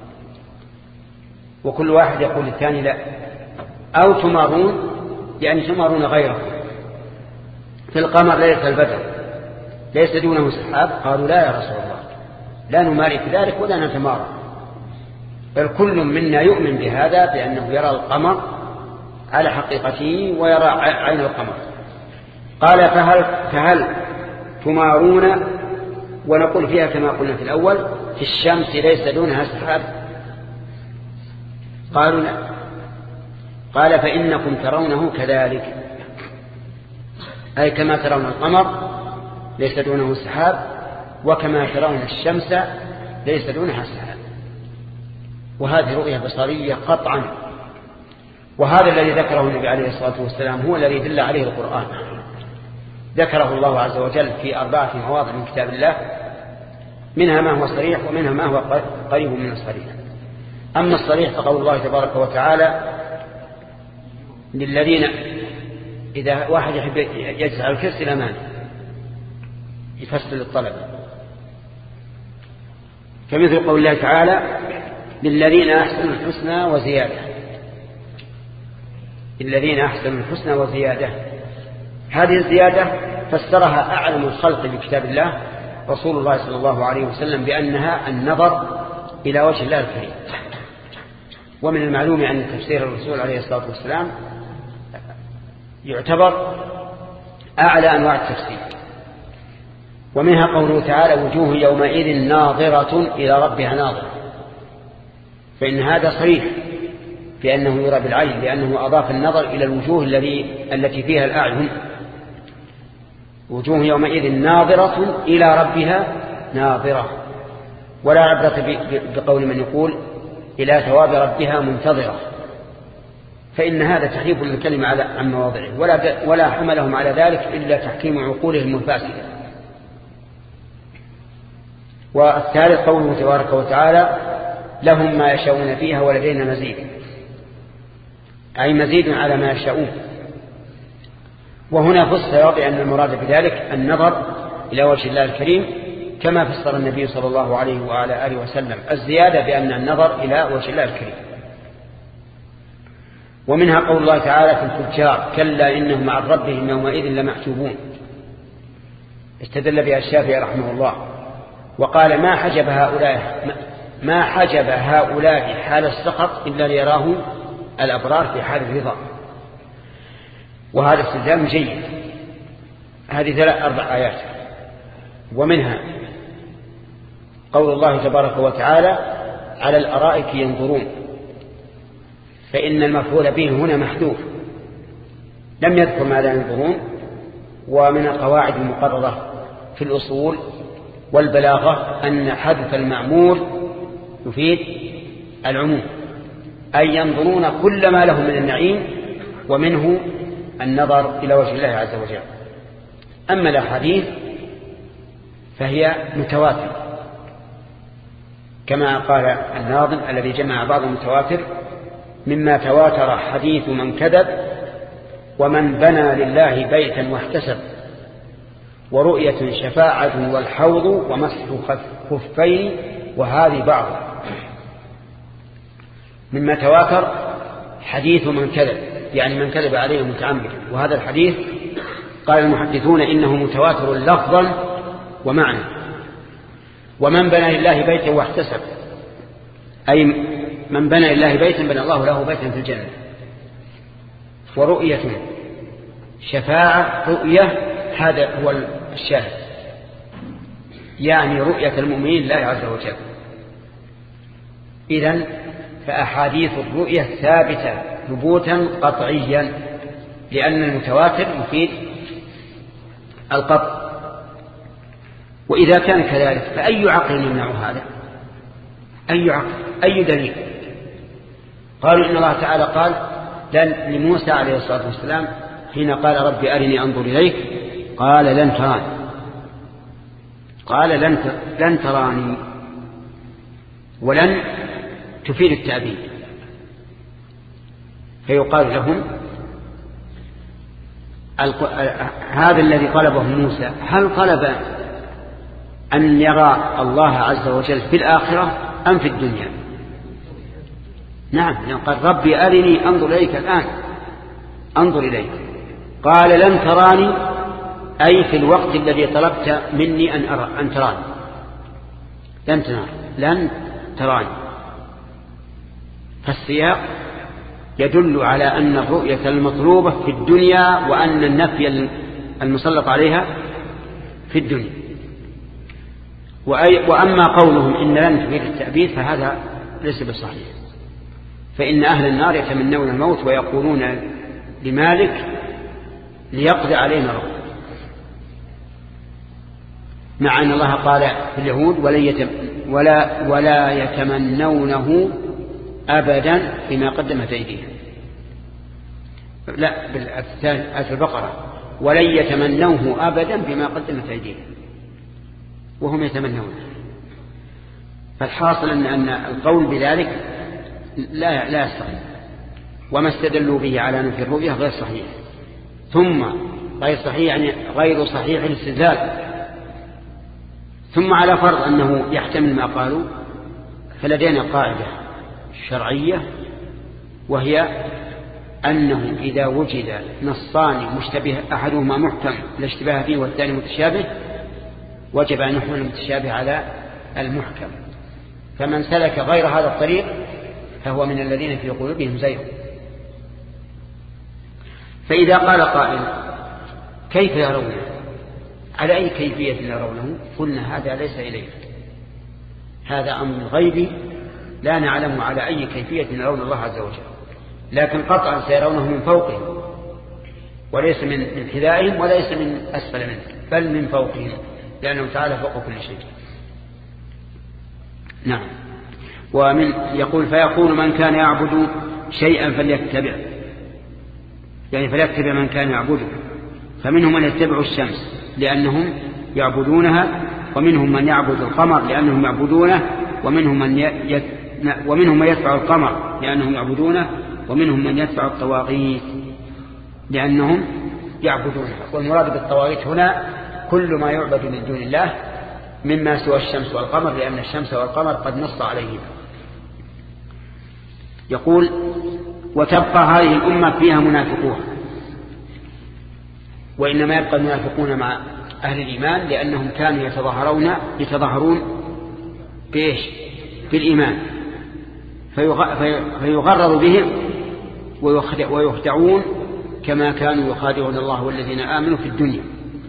وكل واحد يقول للثاني لا، أو تمارون يعني تمارون غيركم في القمر ليلة البدر ليس دونه سحاب. قالوا لا يا رسول الله لا نماري في ذلك ولا نتمارى، بل كل منا يؤمن بهذا بأنه يرى القمر على حقيقته ويرى عين القمر. قال فهل تمارون ونقول فيها كما قلنا في الأول في الشمس ليس دونها سحاب؟ قالوا لا. قال فإنكم ترونه كذلك، أي كما ترون القمر ليس دونه سحاب وكما ترون الشمس ليس دونها سحاب. وهذه رؤية بصرية قطعا، وهذا الذي ذكره النبي عليه الصلاة والسلام هو الذي دل عليه القرآن. ذكره الله عز وجل في 4 مواضع من كتاب الله، منها ما هو صريح ومنها ما هو قريب من الصريح. أما الصريح فقول الله تبارك وتعالى للذين إذا واحد يحب يجلس على الكرسي الأمان يفسر للطلبة، كمثل قول الله تعالى للذين أحسنوا الحسنى وزيادة. الذين أحسنوا الحسنى وزيادة، هذه الزيادة فسرها أعلم الخلق بكتاب الله رسول الله صلى الله عليه وسلم بأنها النظر إلى وجه الله الكريم. ومن المعلوم أن تفسير الرسول عليه الصلاة والسلام يعتبر أعلى أنواع التفسير. ومنها قوله تعالى وجوه يومئذ ناظرة إلى ربها ناظرة، فإن هذا صريح في أنه يرى بالعين، لأنه أضاف النظر إلى الوجوه التي فيها الأعين. وجوه يومئذ ناظرة إلى ربها ناظرة، ولا عبرة بقول من يقول إلى ثواب ربها منتظرة، فإن هذا تحريف للكلمة عن مواضعه، ولا حملهم على ذلك إلا تحكيم عقولهم الفاسدة. والثالث قوله تبارك وتعالى لهم ما يشاءون فيها ولدينا مزيد، أي مزيد على ما يشاءون. وهنا فسر بأن المراد بذلك النظر إلى وجه الله الكريم كما فسر النبي صلى الله عليه وعلى آله وسلم الزيادة بأن النظر إلى وجه الله الكريم. ومنها قول الله تعالى في الفجار كلا إنهم عن ربهم يومئذ لمحجوبون، استدل بها الشافعي رحمه الله وقال ما حجب هؤلاء حال السخط إلا ليراه الأبرار في حال الرضا. وهذا استدلال جيد. هذه 4 آيات. ومنها قول الله تبارك وتعالى على الأرائك ينظرون، فإن المفعول به هنا محذوف، لم يذكر ماذا ينظرون. ومن القواعد المقررة في الأصول والبلاغة أن حذف المعمول يفيد العموم، أي ينظرون كل ما له من النعيم ومنه النظر إلى وجه الله عز وجل. أما الأحاديث فهي متواتر كما قال الناظم الذي جمع بعض المتواتر: مما تواتر حديث من كذب ومن بنى لله بيتا واحتسب، ورؤية شفاعة والحوض ومسح خفين وهذه بعض. مما تواتر حديث من كذب، يعني من كذب عليه متعمدا، وهذا الحديث قال المحدثون إنه متواتر لفظا ومعنى. ومن بنى لله بيتا واحتسب، أي من بنى لله بيتا بنى الله له بيتا في الجنة. ورؤية شفاعة، رؤية هذا هو الشاهد، يعني رؤية المؤمنين لله عز وجل. إذن فأحاديث الرؤية ثابتة ثبوتا قطعيا، لأن المتواتر يفيد القطع. وإذا كان كذلك فأي عقل يمنع هذا؟ أي عقل؟ أي دليل؟ قالوا إن الله تعالى قال لموسى عليه الصلاة والسلام حين قال رب أرني أنظر إليك، قال لن تراني، قال لن تراني، ولن تفيد التأبيد. فيقال لهم هذا الذي طلبه موسى هل طلب أن يرى الله عز وجل في الآخرة أم في الدنيا؟ نعم، قال ربي أرني أنظر إليك الآن، أنظر إليك. قال لن تراني، أي في الوقت الذي طلبت مني أن تراني، لن تراني. فالسياق يدل على أن الرؤية المطلوبة في الدنيا، وأن النفي المسلط عليها في الدنيا. وأما قولهم إن لن تفيد التأبيد فهذا ليس بصحيح، فإن أهل النار يتمنون الموت ويقولون لمالك ليقضي علينا رب، مع أن الله قال في اليهود ولا يتمنونه أبدا بما قدمت أيديهم. لا، بالآية البقرة ولن يتمنوه أبدا بما قدمت أيديهم وهم يتمنون. فالحاصل أن القول بذلك لا يستقيم، وما استدلوا به على نفي الرؤية غير صحيح. ثم غير صحيح يعني غير صحيح الاستدلال. ثم على فرض أنه يحتمل ما قالوا، فلدينا قاعدة شرعية، وهي أنه إذا وجد نصان مشتبه أحدهما محكم لا اشتباه فيه والثاني متشابه، وجب أن يحمل المتشابه على المحكم. فمن سلك غير هذا الطريق فهو من الذين في قلوبهم زيغ. فإذا قال قائل كيف يرونه؟ على أي كيفية يرونه؟ قلنا هذا ليس إليه، هذا أمر غيبي لا نعلم على أي كيفية يرون الله عز وجل، لكن قطعا سيرونه من فوقهم، وليس من حذائهم وليس من أسفل منه، بل من فوقهم، لأنه تعالى فوق كل شيء. نعم. ومن يقول فيقول من كان يعبد شيئا فليتبع، يعني فليتبع من كان يعبده. فمنهم من يتبع الشمس لأنهم يعبدونها، ومنهم من يعبد القمر لأنهم يعبدونه، ومنهم من يتبع القمر لأنهم يعبدونه، ومنهم من يتبع الطواغيت لأنهم يعبدونه. والمراد بالطواغيت هنا كل ما يعبد من دون الله مما سوى الشمس والقمر، لأن الشمس والقمر قد نص عليهما. يقول وتبقى هذه الأمة فيها منافقون، وإنما يبقى المنافقون مع أهل الإيمان لأنهم كانوا يتظاهرون بإيش؟ بالإيمان، فيغرر بهم ويخدعون كما كانوا يخادعون الله والذين آمنوا في الدنيا.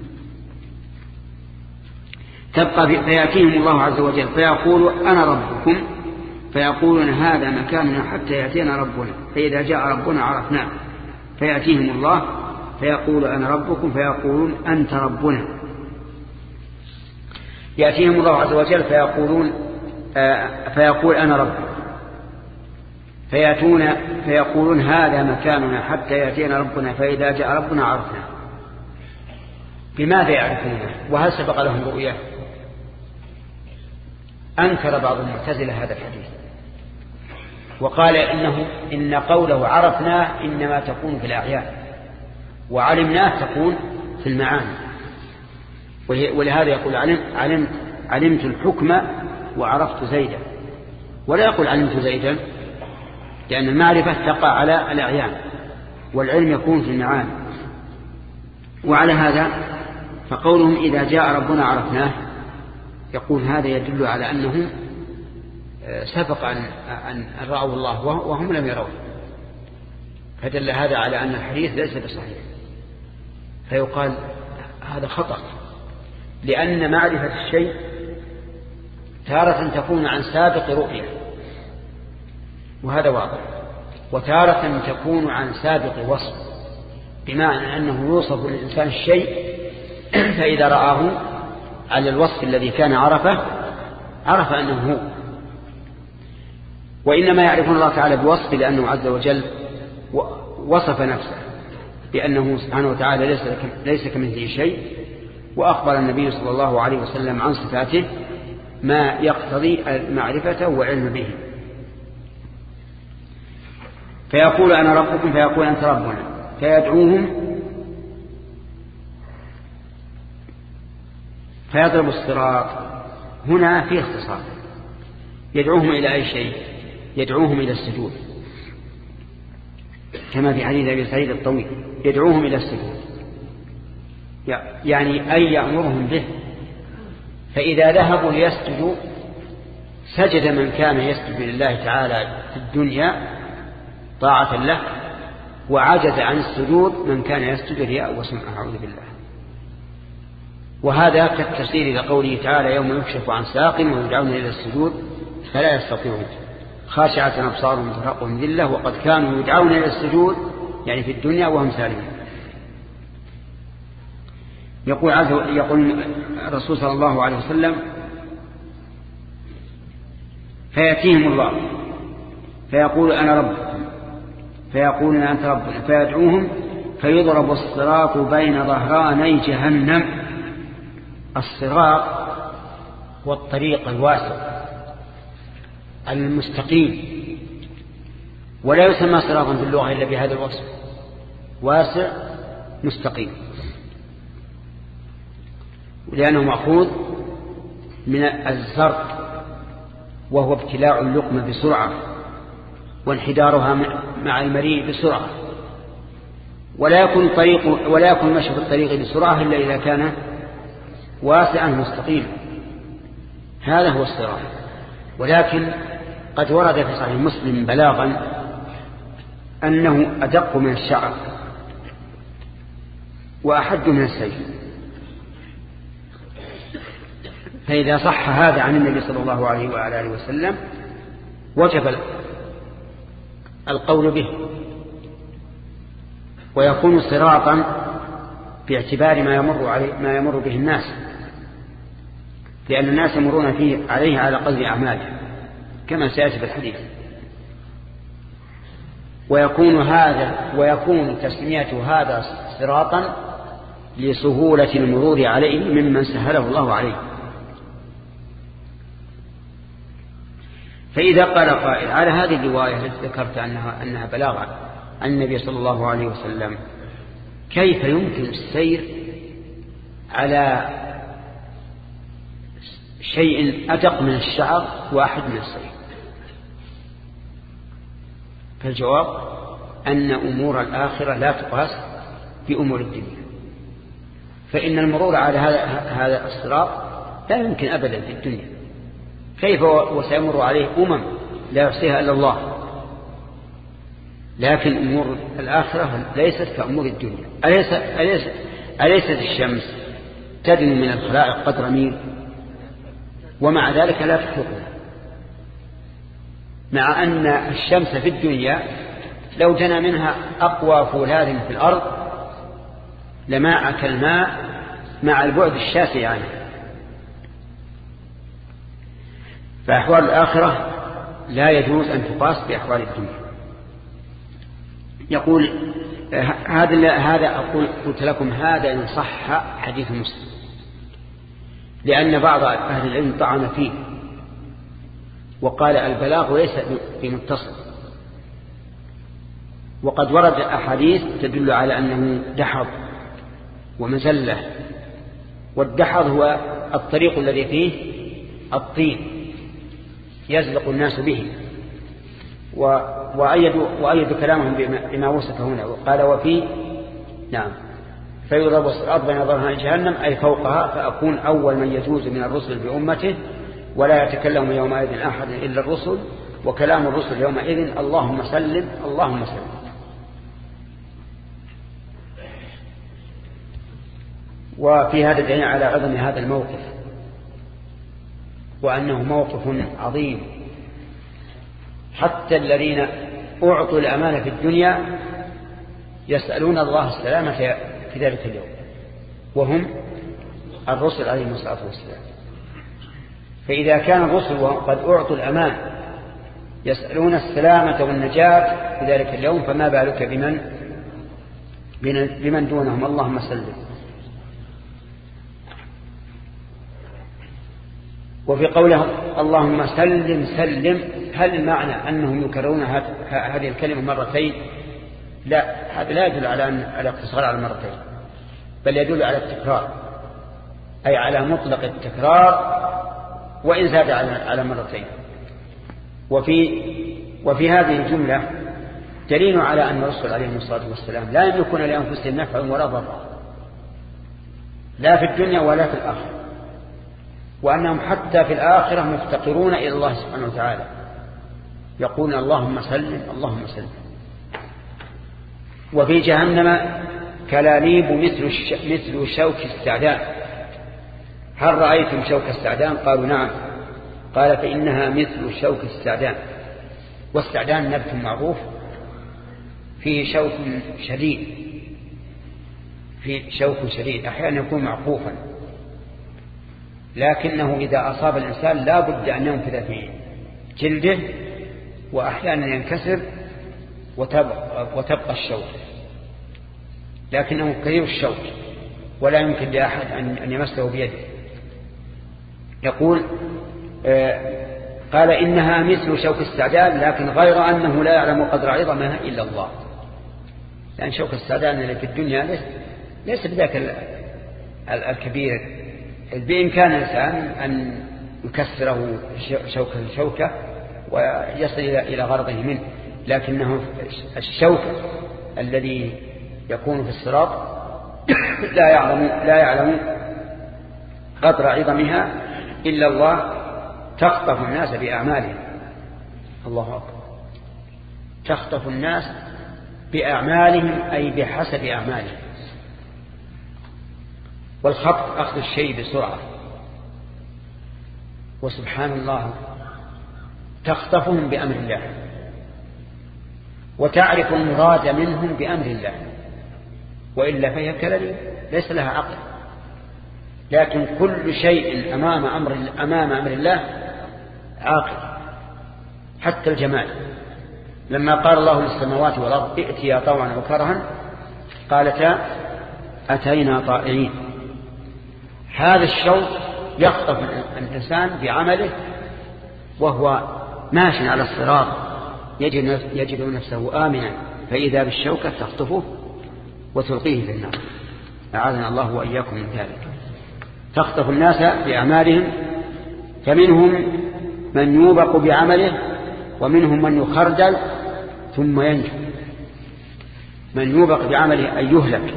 تبقى فيأتيهم الله عز وجل فيقول أنا ربكم، فيقولون هذا مكاننا حتى يأتينا ربنا، فإذا جاء ربنا عرفناه. فيأتيهم الله فيقول أنا ربكم، فيقولون أنت ربنا. يأتيهم الله عز وجل فيقول أنا رب، فيقولون هذا مكاننا حتى يأتينا ربنا، فإذا جاء ربنا عرفنا. بماذا يعرفونه؟ وهل سبق لهم رؤياه؟ أنكر بعض المعتزلة هذا الحديث وقال إن قوله عرفناه إنما تكون في الأعيان، وعلمناه تكون في المعاني. ولهذا يقول علمت الحكم وعرفت زيدا، ولا يقول علمت زيدا، لأن المعرفة تقع على الأعيان والعلم يكون في المعاني. وعلى هذا فقولهم إذا جاء ربنا عرفناه، يقول هذا يدل على أنهم سبق أن رأوا الله وهم لم يروه، فدل هذا على أن الحديث ليس بصحيح. فيقال هذا خطأ، لأن معرفة الشيء تارة تكون عن سابق رؤية، وهذا واضح، وتارة تكون عن سابق وصف، بمعنى أنه يوصف للإنسان الشيء فإذا رآه على الوصف الذي كان عرف أنه هو. وإنما يعرفون الله تعالى بوصف، لأنه عز وجل وصف نفسه بأنه سبحانه وتعالى ليس كمثله شيء، وأخبر النبي صلى الله عليه وسلم عن صفاته ما يقتضي معرفته وعلم به. فيقول أنا ربكم، فيقول أنت ربنا، فيدعوهم فيضرب الصراط. هنا في اختصار، يدعوهم إلى أي شيء؟ يدعوهم إلى السجود، كما في حديث أبي سعيد الطويل، يدعوهم إلى السجود، يعني أي يأمرهم به. فإذا ذهبوا ليسجدوا سجد من كان يسجد لله تعالى في الدنيا طاعة له، وعجز عن السجود من كان يسجد رياء وسمعة، أعوذ بالله. وهذا كالتفسير لقوله تعالى يوم يكشف عن ساق ويدعون إلى السجود فلا يستطيعون، خاشعة أبصارهم ترهقهم ذلة وقد كانوا يدعون إلى السجود، يعني في الدنيا وهم سالمون. يقول الرسول صلى الله عليه وسلم فيأتيهم الله فيقول أنا ربكم، فيقولون أنت ربنا، فيدعوهم فيضرب الصراط بين ظهراني جهنم. الصراط والطريق الواسع المستقيم، ولا يسمى صراطا في اللغة إلا بهذا الوصف، واسع مستقيم، لأنه مأخوذ من الزرق، وهو ابتلاع اللقمة بسرعة وانحدارها مع المريء بسرعة، ولا يكون مشي في الطريق بسرعة إلا إذا كان واسعا مستقيما. هذا هو الصراط. ولكن قد ورد في صحيح مسلم بلاغا أنه أدق من الشعر وأحد من السيف. فإذا صح هذا عن النبي صلى الله عليه وعلى آله وسلم وجب القول به، ويكون صراطا باعتبار ما يمر به الناس، لأن الناس يمرون عليه على قدر أعمالهم كما سيأتي في الحديث. ويكون تسمية هذا صراطا لسهولة المرور عليه ممن سهله الله عليه. فإذا قال قائل على هذه الرواية التي ذكرت أنها بلاغة عن النبي صلى الله عليه وسلم، كيف يمكن السير على شيء أدق من الشعر وأحد من السيف؟ فالجواب أن أمور الآخرة لا تقاس بأمور الدنيا، فإن المرور على هذا الصراط لا يمكن أبدا في الدنيا، كيف وسيمر عليه لا يحصيها إلا الله. لكن أمور الآخرة ليست كأمور الدنيا. أليست الشمس تدنو من الخلائق قدر ميل ومع ذلك لا تحرقها، مع أن الشمس في الدنيا لو جنى منها أقوى فولاذ في الأرض لماء كالماء مع البعد الشاسع عنه. فأحوال الآخرة لا يجوز أن تقاس بأحوال الدنيا. يقول هذا أقول قلت لكم هذا إن صح حديث مسلم، لأن بعض أهل العلم طعن فيه وقال البلاغ ليس بمتصل، وقد ورد أحاديث تدل على أنه دحض ومزلة، والدحض هو الطريق الذي فيه الطين يزلق الناس به، وأيدوا كلامهم بما وصف هنا وقال وفي نعم فيضرب الصراط بين ظهرها جهنم أي فوقها، فأكون أول من يجوز من الرسل بأمته ولا يتكلم يومئذ أحد إلا الرسل، وكلام الرسل يومئذ اللهم سلم اللهم سلم. وفي هذا دليل على عظم هذا الموقف وأنه موقف عظيم، حتى الذين أعطوا الأمانة في الدنيا يسألون الله السلامة في ذلك اليوم، وهم الرسل عليهم الصلاة والسلام. فإذا كان الرسل قد أعطوا الأمان يسألون السلامة والنجاة في ذلك اليوم، فما بالك بمن دونهم. اللهم سلم. وفي قوله اللهم سلم سلم، هل المعنى أنهم يكررون هذه الكلمة مرتين؟ لا، هذا لا يدل على الاقتصار على مرتين، بل يدل على التكرار، أي على مطلق التكرار وإن زاد على مرتين. وفي هذه الجملة دليل على أن الرسل عليهم الصلاة والسلام لا يملكون لأنفسهم نفعا ولا ضرا، لا في الدنيا ولا في الآخرة، وأنهم حتى في الآخرة مفتقرون إلى الله سبحانه وتعالى، يقول اللهم سلم اللهم سلم. وفي جهنم كلاليب مثل شوك السعدان. هل رأيتم شوك السعدان؟ قالوا نعم. قال فإنها مثل شوك السعدان. والسعدان نبت معروف فيه شوك شديد، أحيانا يكون معقوفا، لكنه إذا أصاب الإنسان لا بد أن ينفذ في جلده، وأحيانا ينكسر وتبقى الشوك، لكنه كثير الشوك ولا يمكن لأحد أن يمسه بيده. يقول قال إنها مثل شوك السعدان، لكن غير أنه لا يعلم قدر عظمها إلا الله، لأن شوك السعدان اللي في الدنيا ليس بذاك الكبير، بإمكان الإنسان أن يكسره شوكة ويصل إلى غرضه منه، لكنه الشوك الذي يكون في الصراط لا يعلم قدر عظمها إلا الله. تخطف الناس بأعمالهم. الله أكبر. تخطف الناس بأعمالهم أي بحسب أعمالهم. والخطف أخذ الشيء بسرعة، وسبحان الله تخطفهم بأمر الله، وتعرف المراد منهم بأمر الله، وإلا فهي كلمة ليس لها عقل. لكن كل شيء أمام أمر الله عاقل، حتى الجمال. لما قال الله للسماوات والأرض ائتيا طوعا وكرها قالتا أتينا طائعين. هذا الشوق يخطف الإنسان بعمله وهو ماشي على الصراط، يجد نفسه آمنا، فإذا بالشوكة تخطفه وتلقيه في النار. أعاذنا الله وإياكم من ذلك. تخطف الناس بأعمالهم، فمنهم من يوبق بعمله ومنهم من يخردل ثم ينجو. من يوبق بعمله أن يهلك،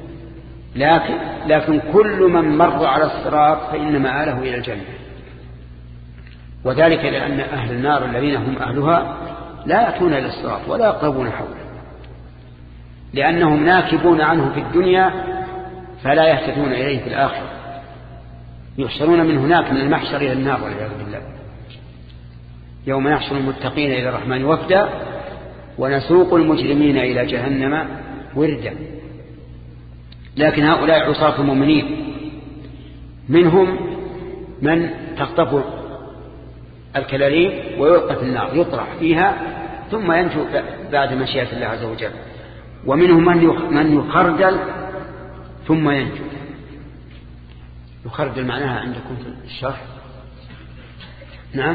لكن كل من مر على الصراط فإن مآله إلى الجنة. وذلك لأن أهل النار الذين هم أهلها لا يأتون إلى الصراط ولا يقربون حوله، لأنهم ناكبون عنه في الدنيا فلا يهتدون إليه في الآخرة، يحشرون من هناك من المحشر إلى النار والعياذ بالله. يوم نحشر المتقين إلى الرحمن وفدا ونسوق المجرمين إلى جهنم وردا. لكن هؤلاء عصاة المؤمنين منهم من تخطف الكلاليب ويلقى في النار يطرح فيها ثم ينجو بعد مشيئة الله عز وجل. ومنهم من يخردل ثم ينجو. يخردل معناها عندكم في الشرح؟ نعم.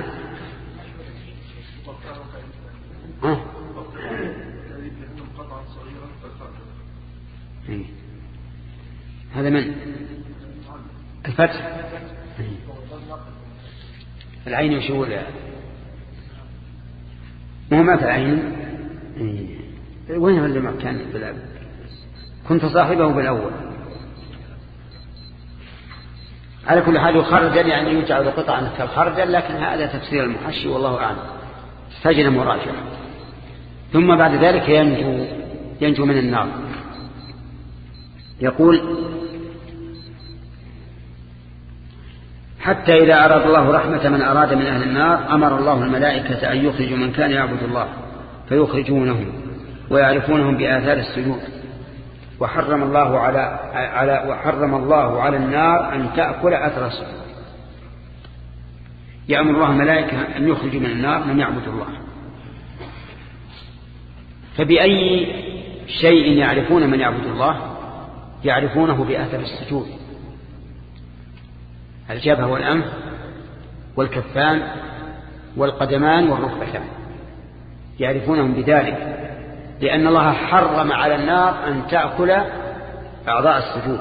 هذا من الفتح العين وشو مو ما في العين. وين اللي ما كان بالأول؟ كنت صاحبه بالأول. على كل حال يخرجل يعني يجعل قطعا كالخرجل، لكن هذا تفسير المحشي والله أعلم، سجن مراجعة. ثم بعد ذلك ينجو من النار. يقول حتى إذا أراد الله رحمة من أراد من أهل النار أمر الله الملائكة أن يخرجوا من كان يعبد الله فيخرجونهم ويعرفونهم بآثار السجود. وحرم الله على النار أن تأكل أثر السجود. يأمر الله الملائكة أن يخرجوا من النار من يعبد الله. فبأي شيء يعرفون من يعبد الله؟ يعرفونه بأثر السجود، الجبهة والأنف والكفان والقدمان والركبتان، يعرفونهم بذلك، لأن الله حرم على النار أن تأكل أعضاء السجود.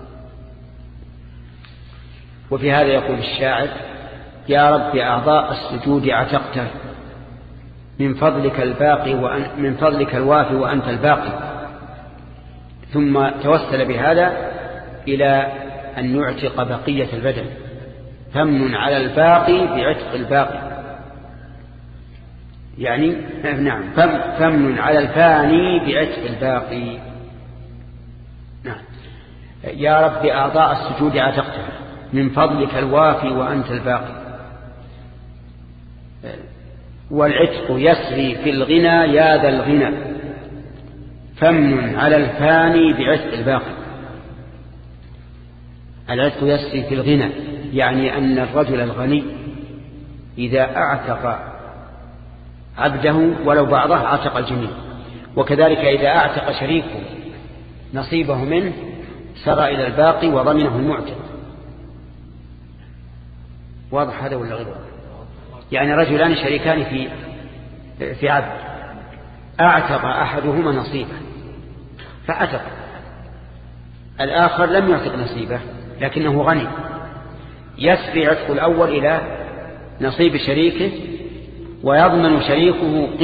وفي هذا يقول الشاعر: يا رب أعضاء السجود عتقته من فضلك الباقي من فضلك الوافي وأنت الباقي. ثم توسل بهذا إلى أن يعتق بقية البدن، فمن على الباقي بعتق الباقي، يعني نعم فمن على الفاني بعتق الباقي. نعم. يا رب أعضاء السجود عتقته من فضلك الوافي وأنت الباقي. والعتق يسري في الغنى يا ذا الغنى، فمن على الفاني بعتق الباقي. العتق يسري في الغنى يعني أن الرجل الغني إذا أعتق عبده ولو بعضه أعتق الجميع، وكذلك إذا أعتق شريكه نصيبه منه سرى إلى الباقي وضمنه المعتق. واضح هذا ولا غير واضح؟ يعني رجلان شريكان في عبد، أعتق أحدهما نصيبه فأعتق، الآخر لم يعتق نصيبه لكنه غني، يسري عتق الأول إلى نصيب شريكه ويضمن شريكه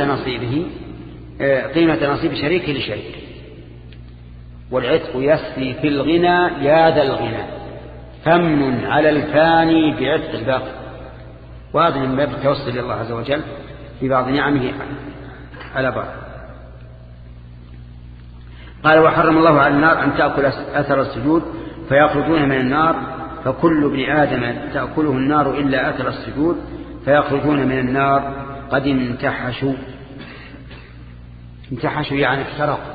قيمة نصيب شريكه لشريكه. والعتق يسري في الغنى يا ذا الغنى، فمن على الفاني بعتق الباقي. وهذا من باب التوسل إلى الله عز وجل في بعض نعمه على بعض. قال: وحرم الله على النار أن تأكل أثر السجود فيخرجون من النار، فكل ابن آدم تأكله النار إلا أثر السجود فيخرجون من النار قد انتحشوا. انتحشوا يعني احترقوا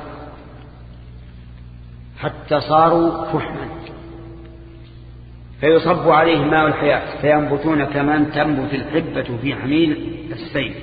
حتى صاروا فحما، فيصب عليهم ماء الحياة فينبتون كمن تنبت الحبة في حميل السيل.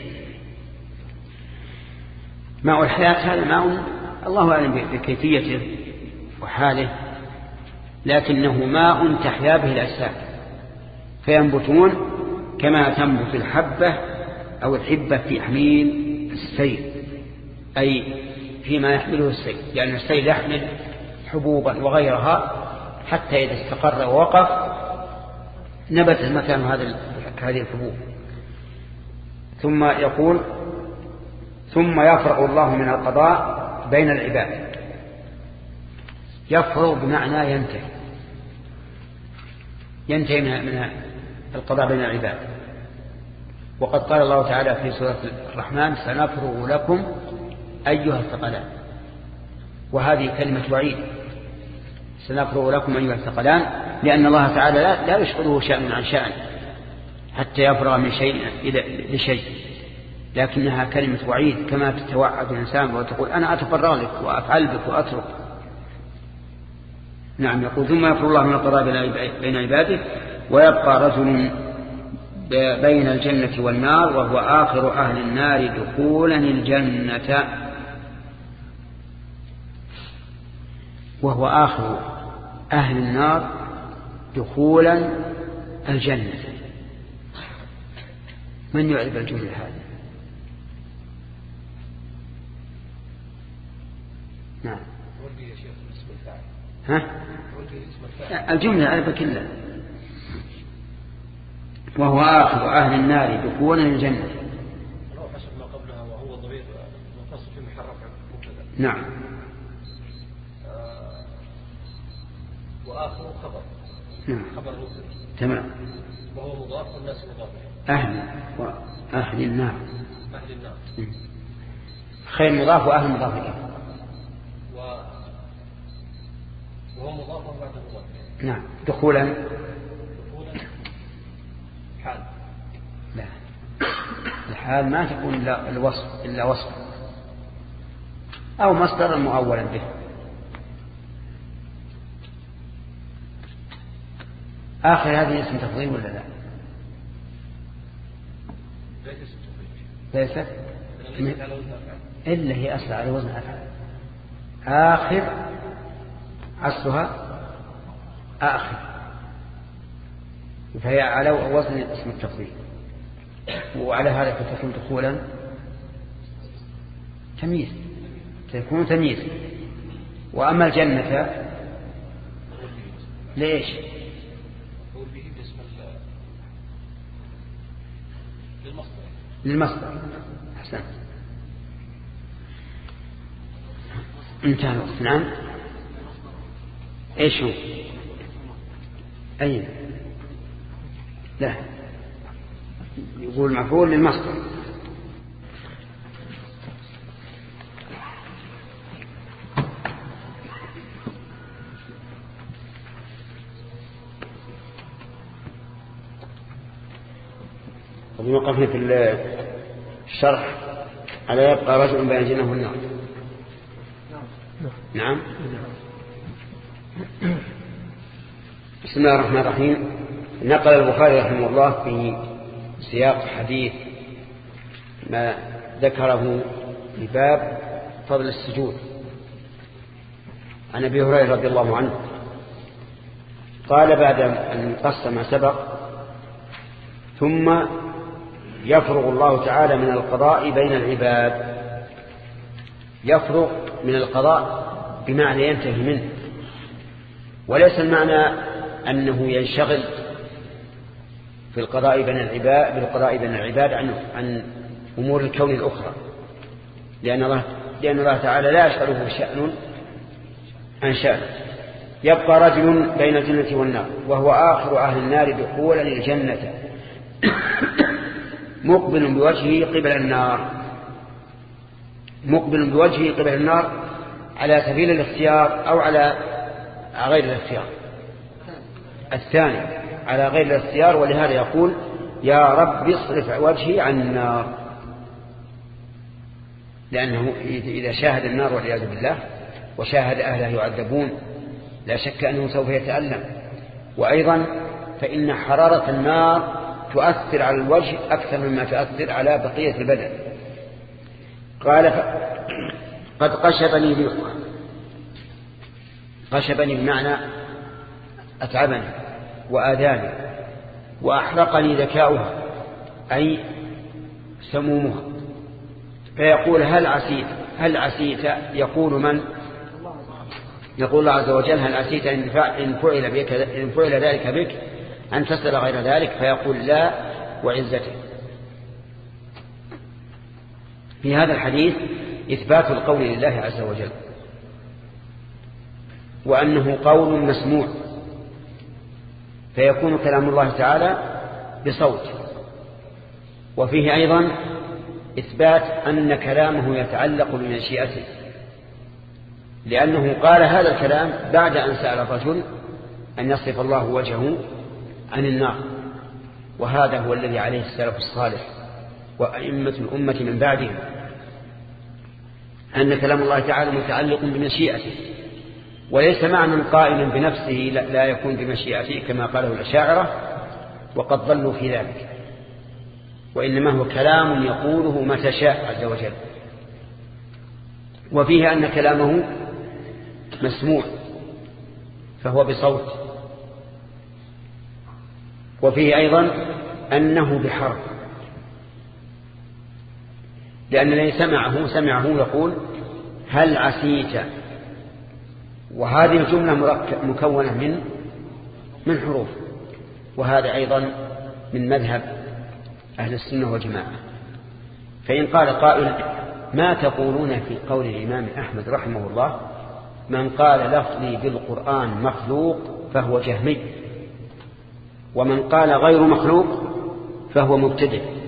ماء الحياة هذا ماء الله أعلم بكيفيته وحاله، لكنه ماء تحيا به الأجساد، فينبتون كما تنبت الحبة أو الحبة في حميل السيل، أي فيما يحمله السيل، لأن السيل يحمل حبوبا وغيرها حتى إذا استقر ووقف نبت مكان هذه الحبوب. ثم يقول: ثم يفرغ الله من القضاء بين العباد. يفرغ بمعنى ينتهي من القضاء بين العباد. وقد قال الله تعالى في سورة الرحمن: سنفرغ لكم أيها الثقلان. وهذه كلمة وعيد، سنفرغ لكم أيها الثقلان، لأن الله تعالى لا يشغله شأن عن شأن حتى يفرغ من شيء لشيء، لكنها كلمة وعيد، كما تتوعد الإنسان وتقول أنا أتفرغ لك وأفعل بك وأترك. نعم. يقول: ثم يفرغ الله من القضاء بين عباده ويبقى رجل بين الجنة والنار، وهو آخر أهل النار دخولا الجنة. وهو آخر أهل النار دخولا الجنة. من يعرف الجملة هذه؟ نعم. ها؟ الجملة أعرف كلها. وهو آخر أهل النار دخولا الجنة. حسب ما قبلها وهو ضمير منفصل في محرف مبتدأ. نعم. وآخر خبر. نعم. خبر مبتدأ. تمام. وهو مضاف والناس مضاف. أهل النار. أهل النار. خير مضاف وأهل مضاف إليه. وهو مضاف بعد مضاف. نعم. دخولا حال. لا، الحال ما تكون إلا وصف أو مصدر مؤولا به. آخر هذه اسم تفضيل ولا لا؟ ليست إلا هي أصل على وزن أفعل. آخر أصلها آخر، فهي على وزن اسم التفضيل، وعلى هذا فتكون دخولا تمييز، تكون تمييز. وأما الجنة ليش؟ للمصدر. أحسن. انتهى الوقت. نعم. ايش هو؟ أين؟ لا، يقول مفعول للمصدر. وبما قفنا في الشرح على يبقى رجل بين الجنة والنار. نعم. بسم الله الرحمن الرحيم. نقل البخاري رحمه الله في سياق حديث ما ذكره في باب فضل السجود عن أبي هريرة رضي الله عنه قال بعد أن قص ما سبق: ثم يفرغ الله تعالى من القضاء بين العباد. يفرغ من القضاء بمعنى ينتهي منه، وليس المعنى أنه ينشغل في القضاء بين العباد عن أمور الكون الأخرى، لأن الله تعالى لا يشغله شأن عن شأن. يبقى رجل بين الجنة والنار، وهو آخر أهل النار دخولا للجنة مقبل بوجهه قبل النار. مقبل بوجهه قبل النار على سبيل الاختيار أو على غير الاختيار. الثاني على غير الاختيار، ولهذا يقول: يا رب اصرف وجهي عن النار، لأنه إذا شاهد النار والعياذ بالله وشاهد أهلها يعذبون لا شك أنه سوف يتألم. وأيضا فإن حرارة النار تؤثر على الوجه أكثر مما تؤثر على بقية البدن. قال: قد قشبني ريقها. قشبني بمعنى أتعبني وآذاني، وأحرقني ذكاؤها أي سمومها. فيقول: هل عسيت؟ يقول من؟ يقول الله عز وجل: هل عسيت إن فعل ذلك بك أن تسأل غير ذلك؟ فيقول: لا وعزتك. في هذا الحديث إثبات القول لله عز وجل، وأنه قول مسموع، فيكون كلام الله تعالى بصوت. وفيه أيضا إثبات أن كلامه يتعلق بمشيئته، لأنه قال هذا الكلام بعد أن سأل الرجل أن يصرف الله وجهه عن النار. وهذا هو الذي عليه السلف الصالح وأئمة الأمة من بعدهم، أن كلام الله تعالى متعلق بمشيئته، وليس معنى قائما بنفسه لا يكون بمشيئته كما قاله الأشاعرة، وقد ضلوا في ذلك. وإنما هو كلام يقوله متى شاء عز وجل. وفيه أن كلامه مسموع فهو بصوت، وفيه أيضا أنه بحرف، لأن الذي سمعه يقول هل عسيت، وهذه الجملة مكونة من حروف، وهذا أيضا من مذهب أهل السنة والجماعة. فإن قال قائل ما تقولون في قول الإمام أحمد رحمه الله من قال لفظي بالقرآن مخلوق فهو جهمي، ومن قال غير مخلوق فهو مبتدع،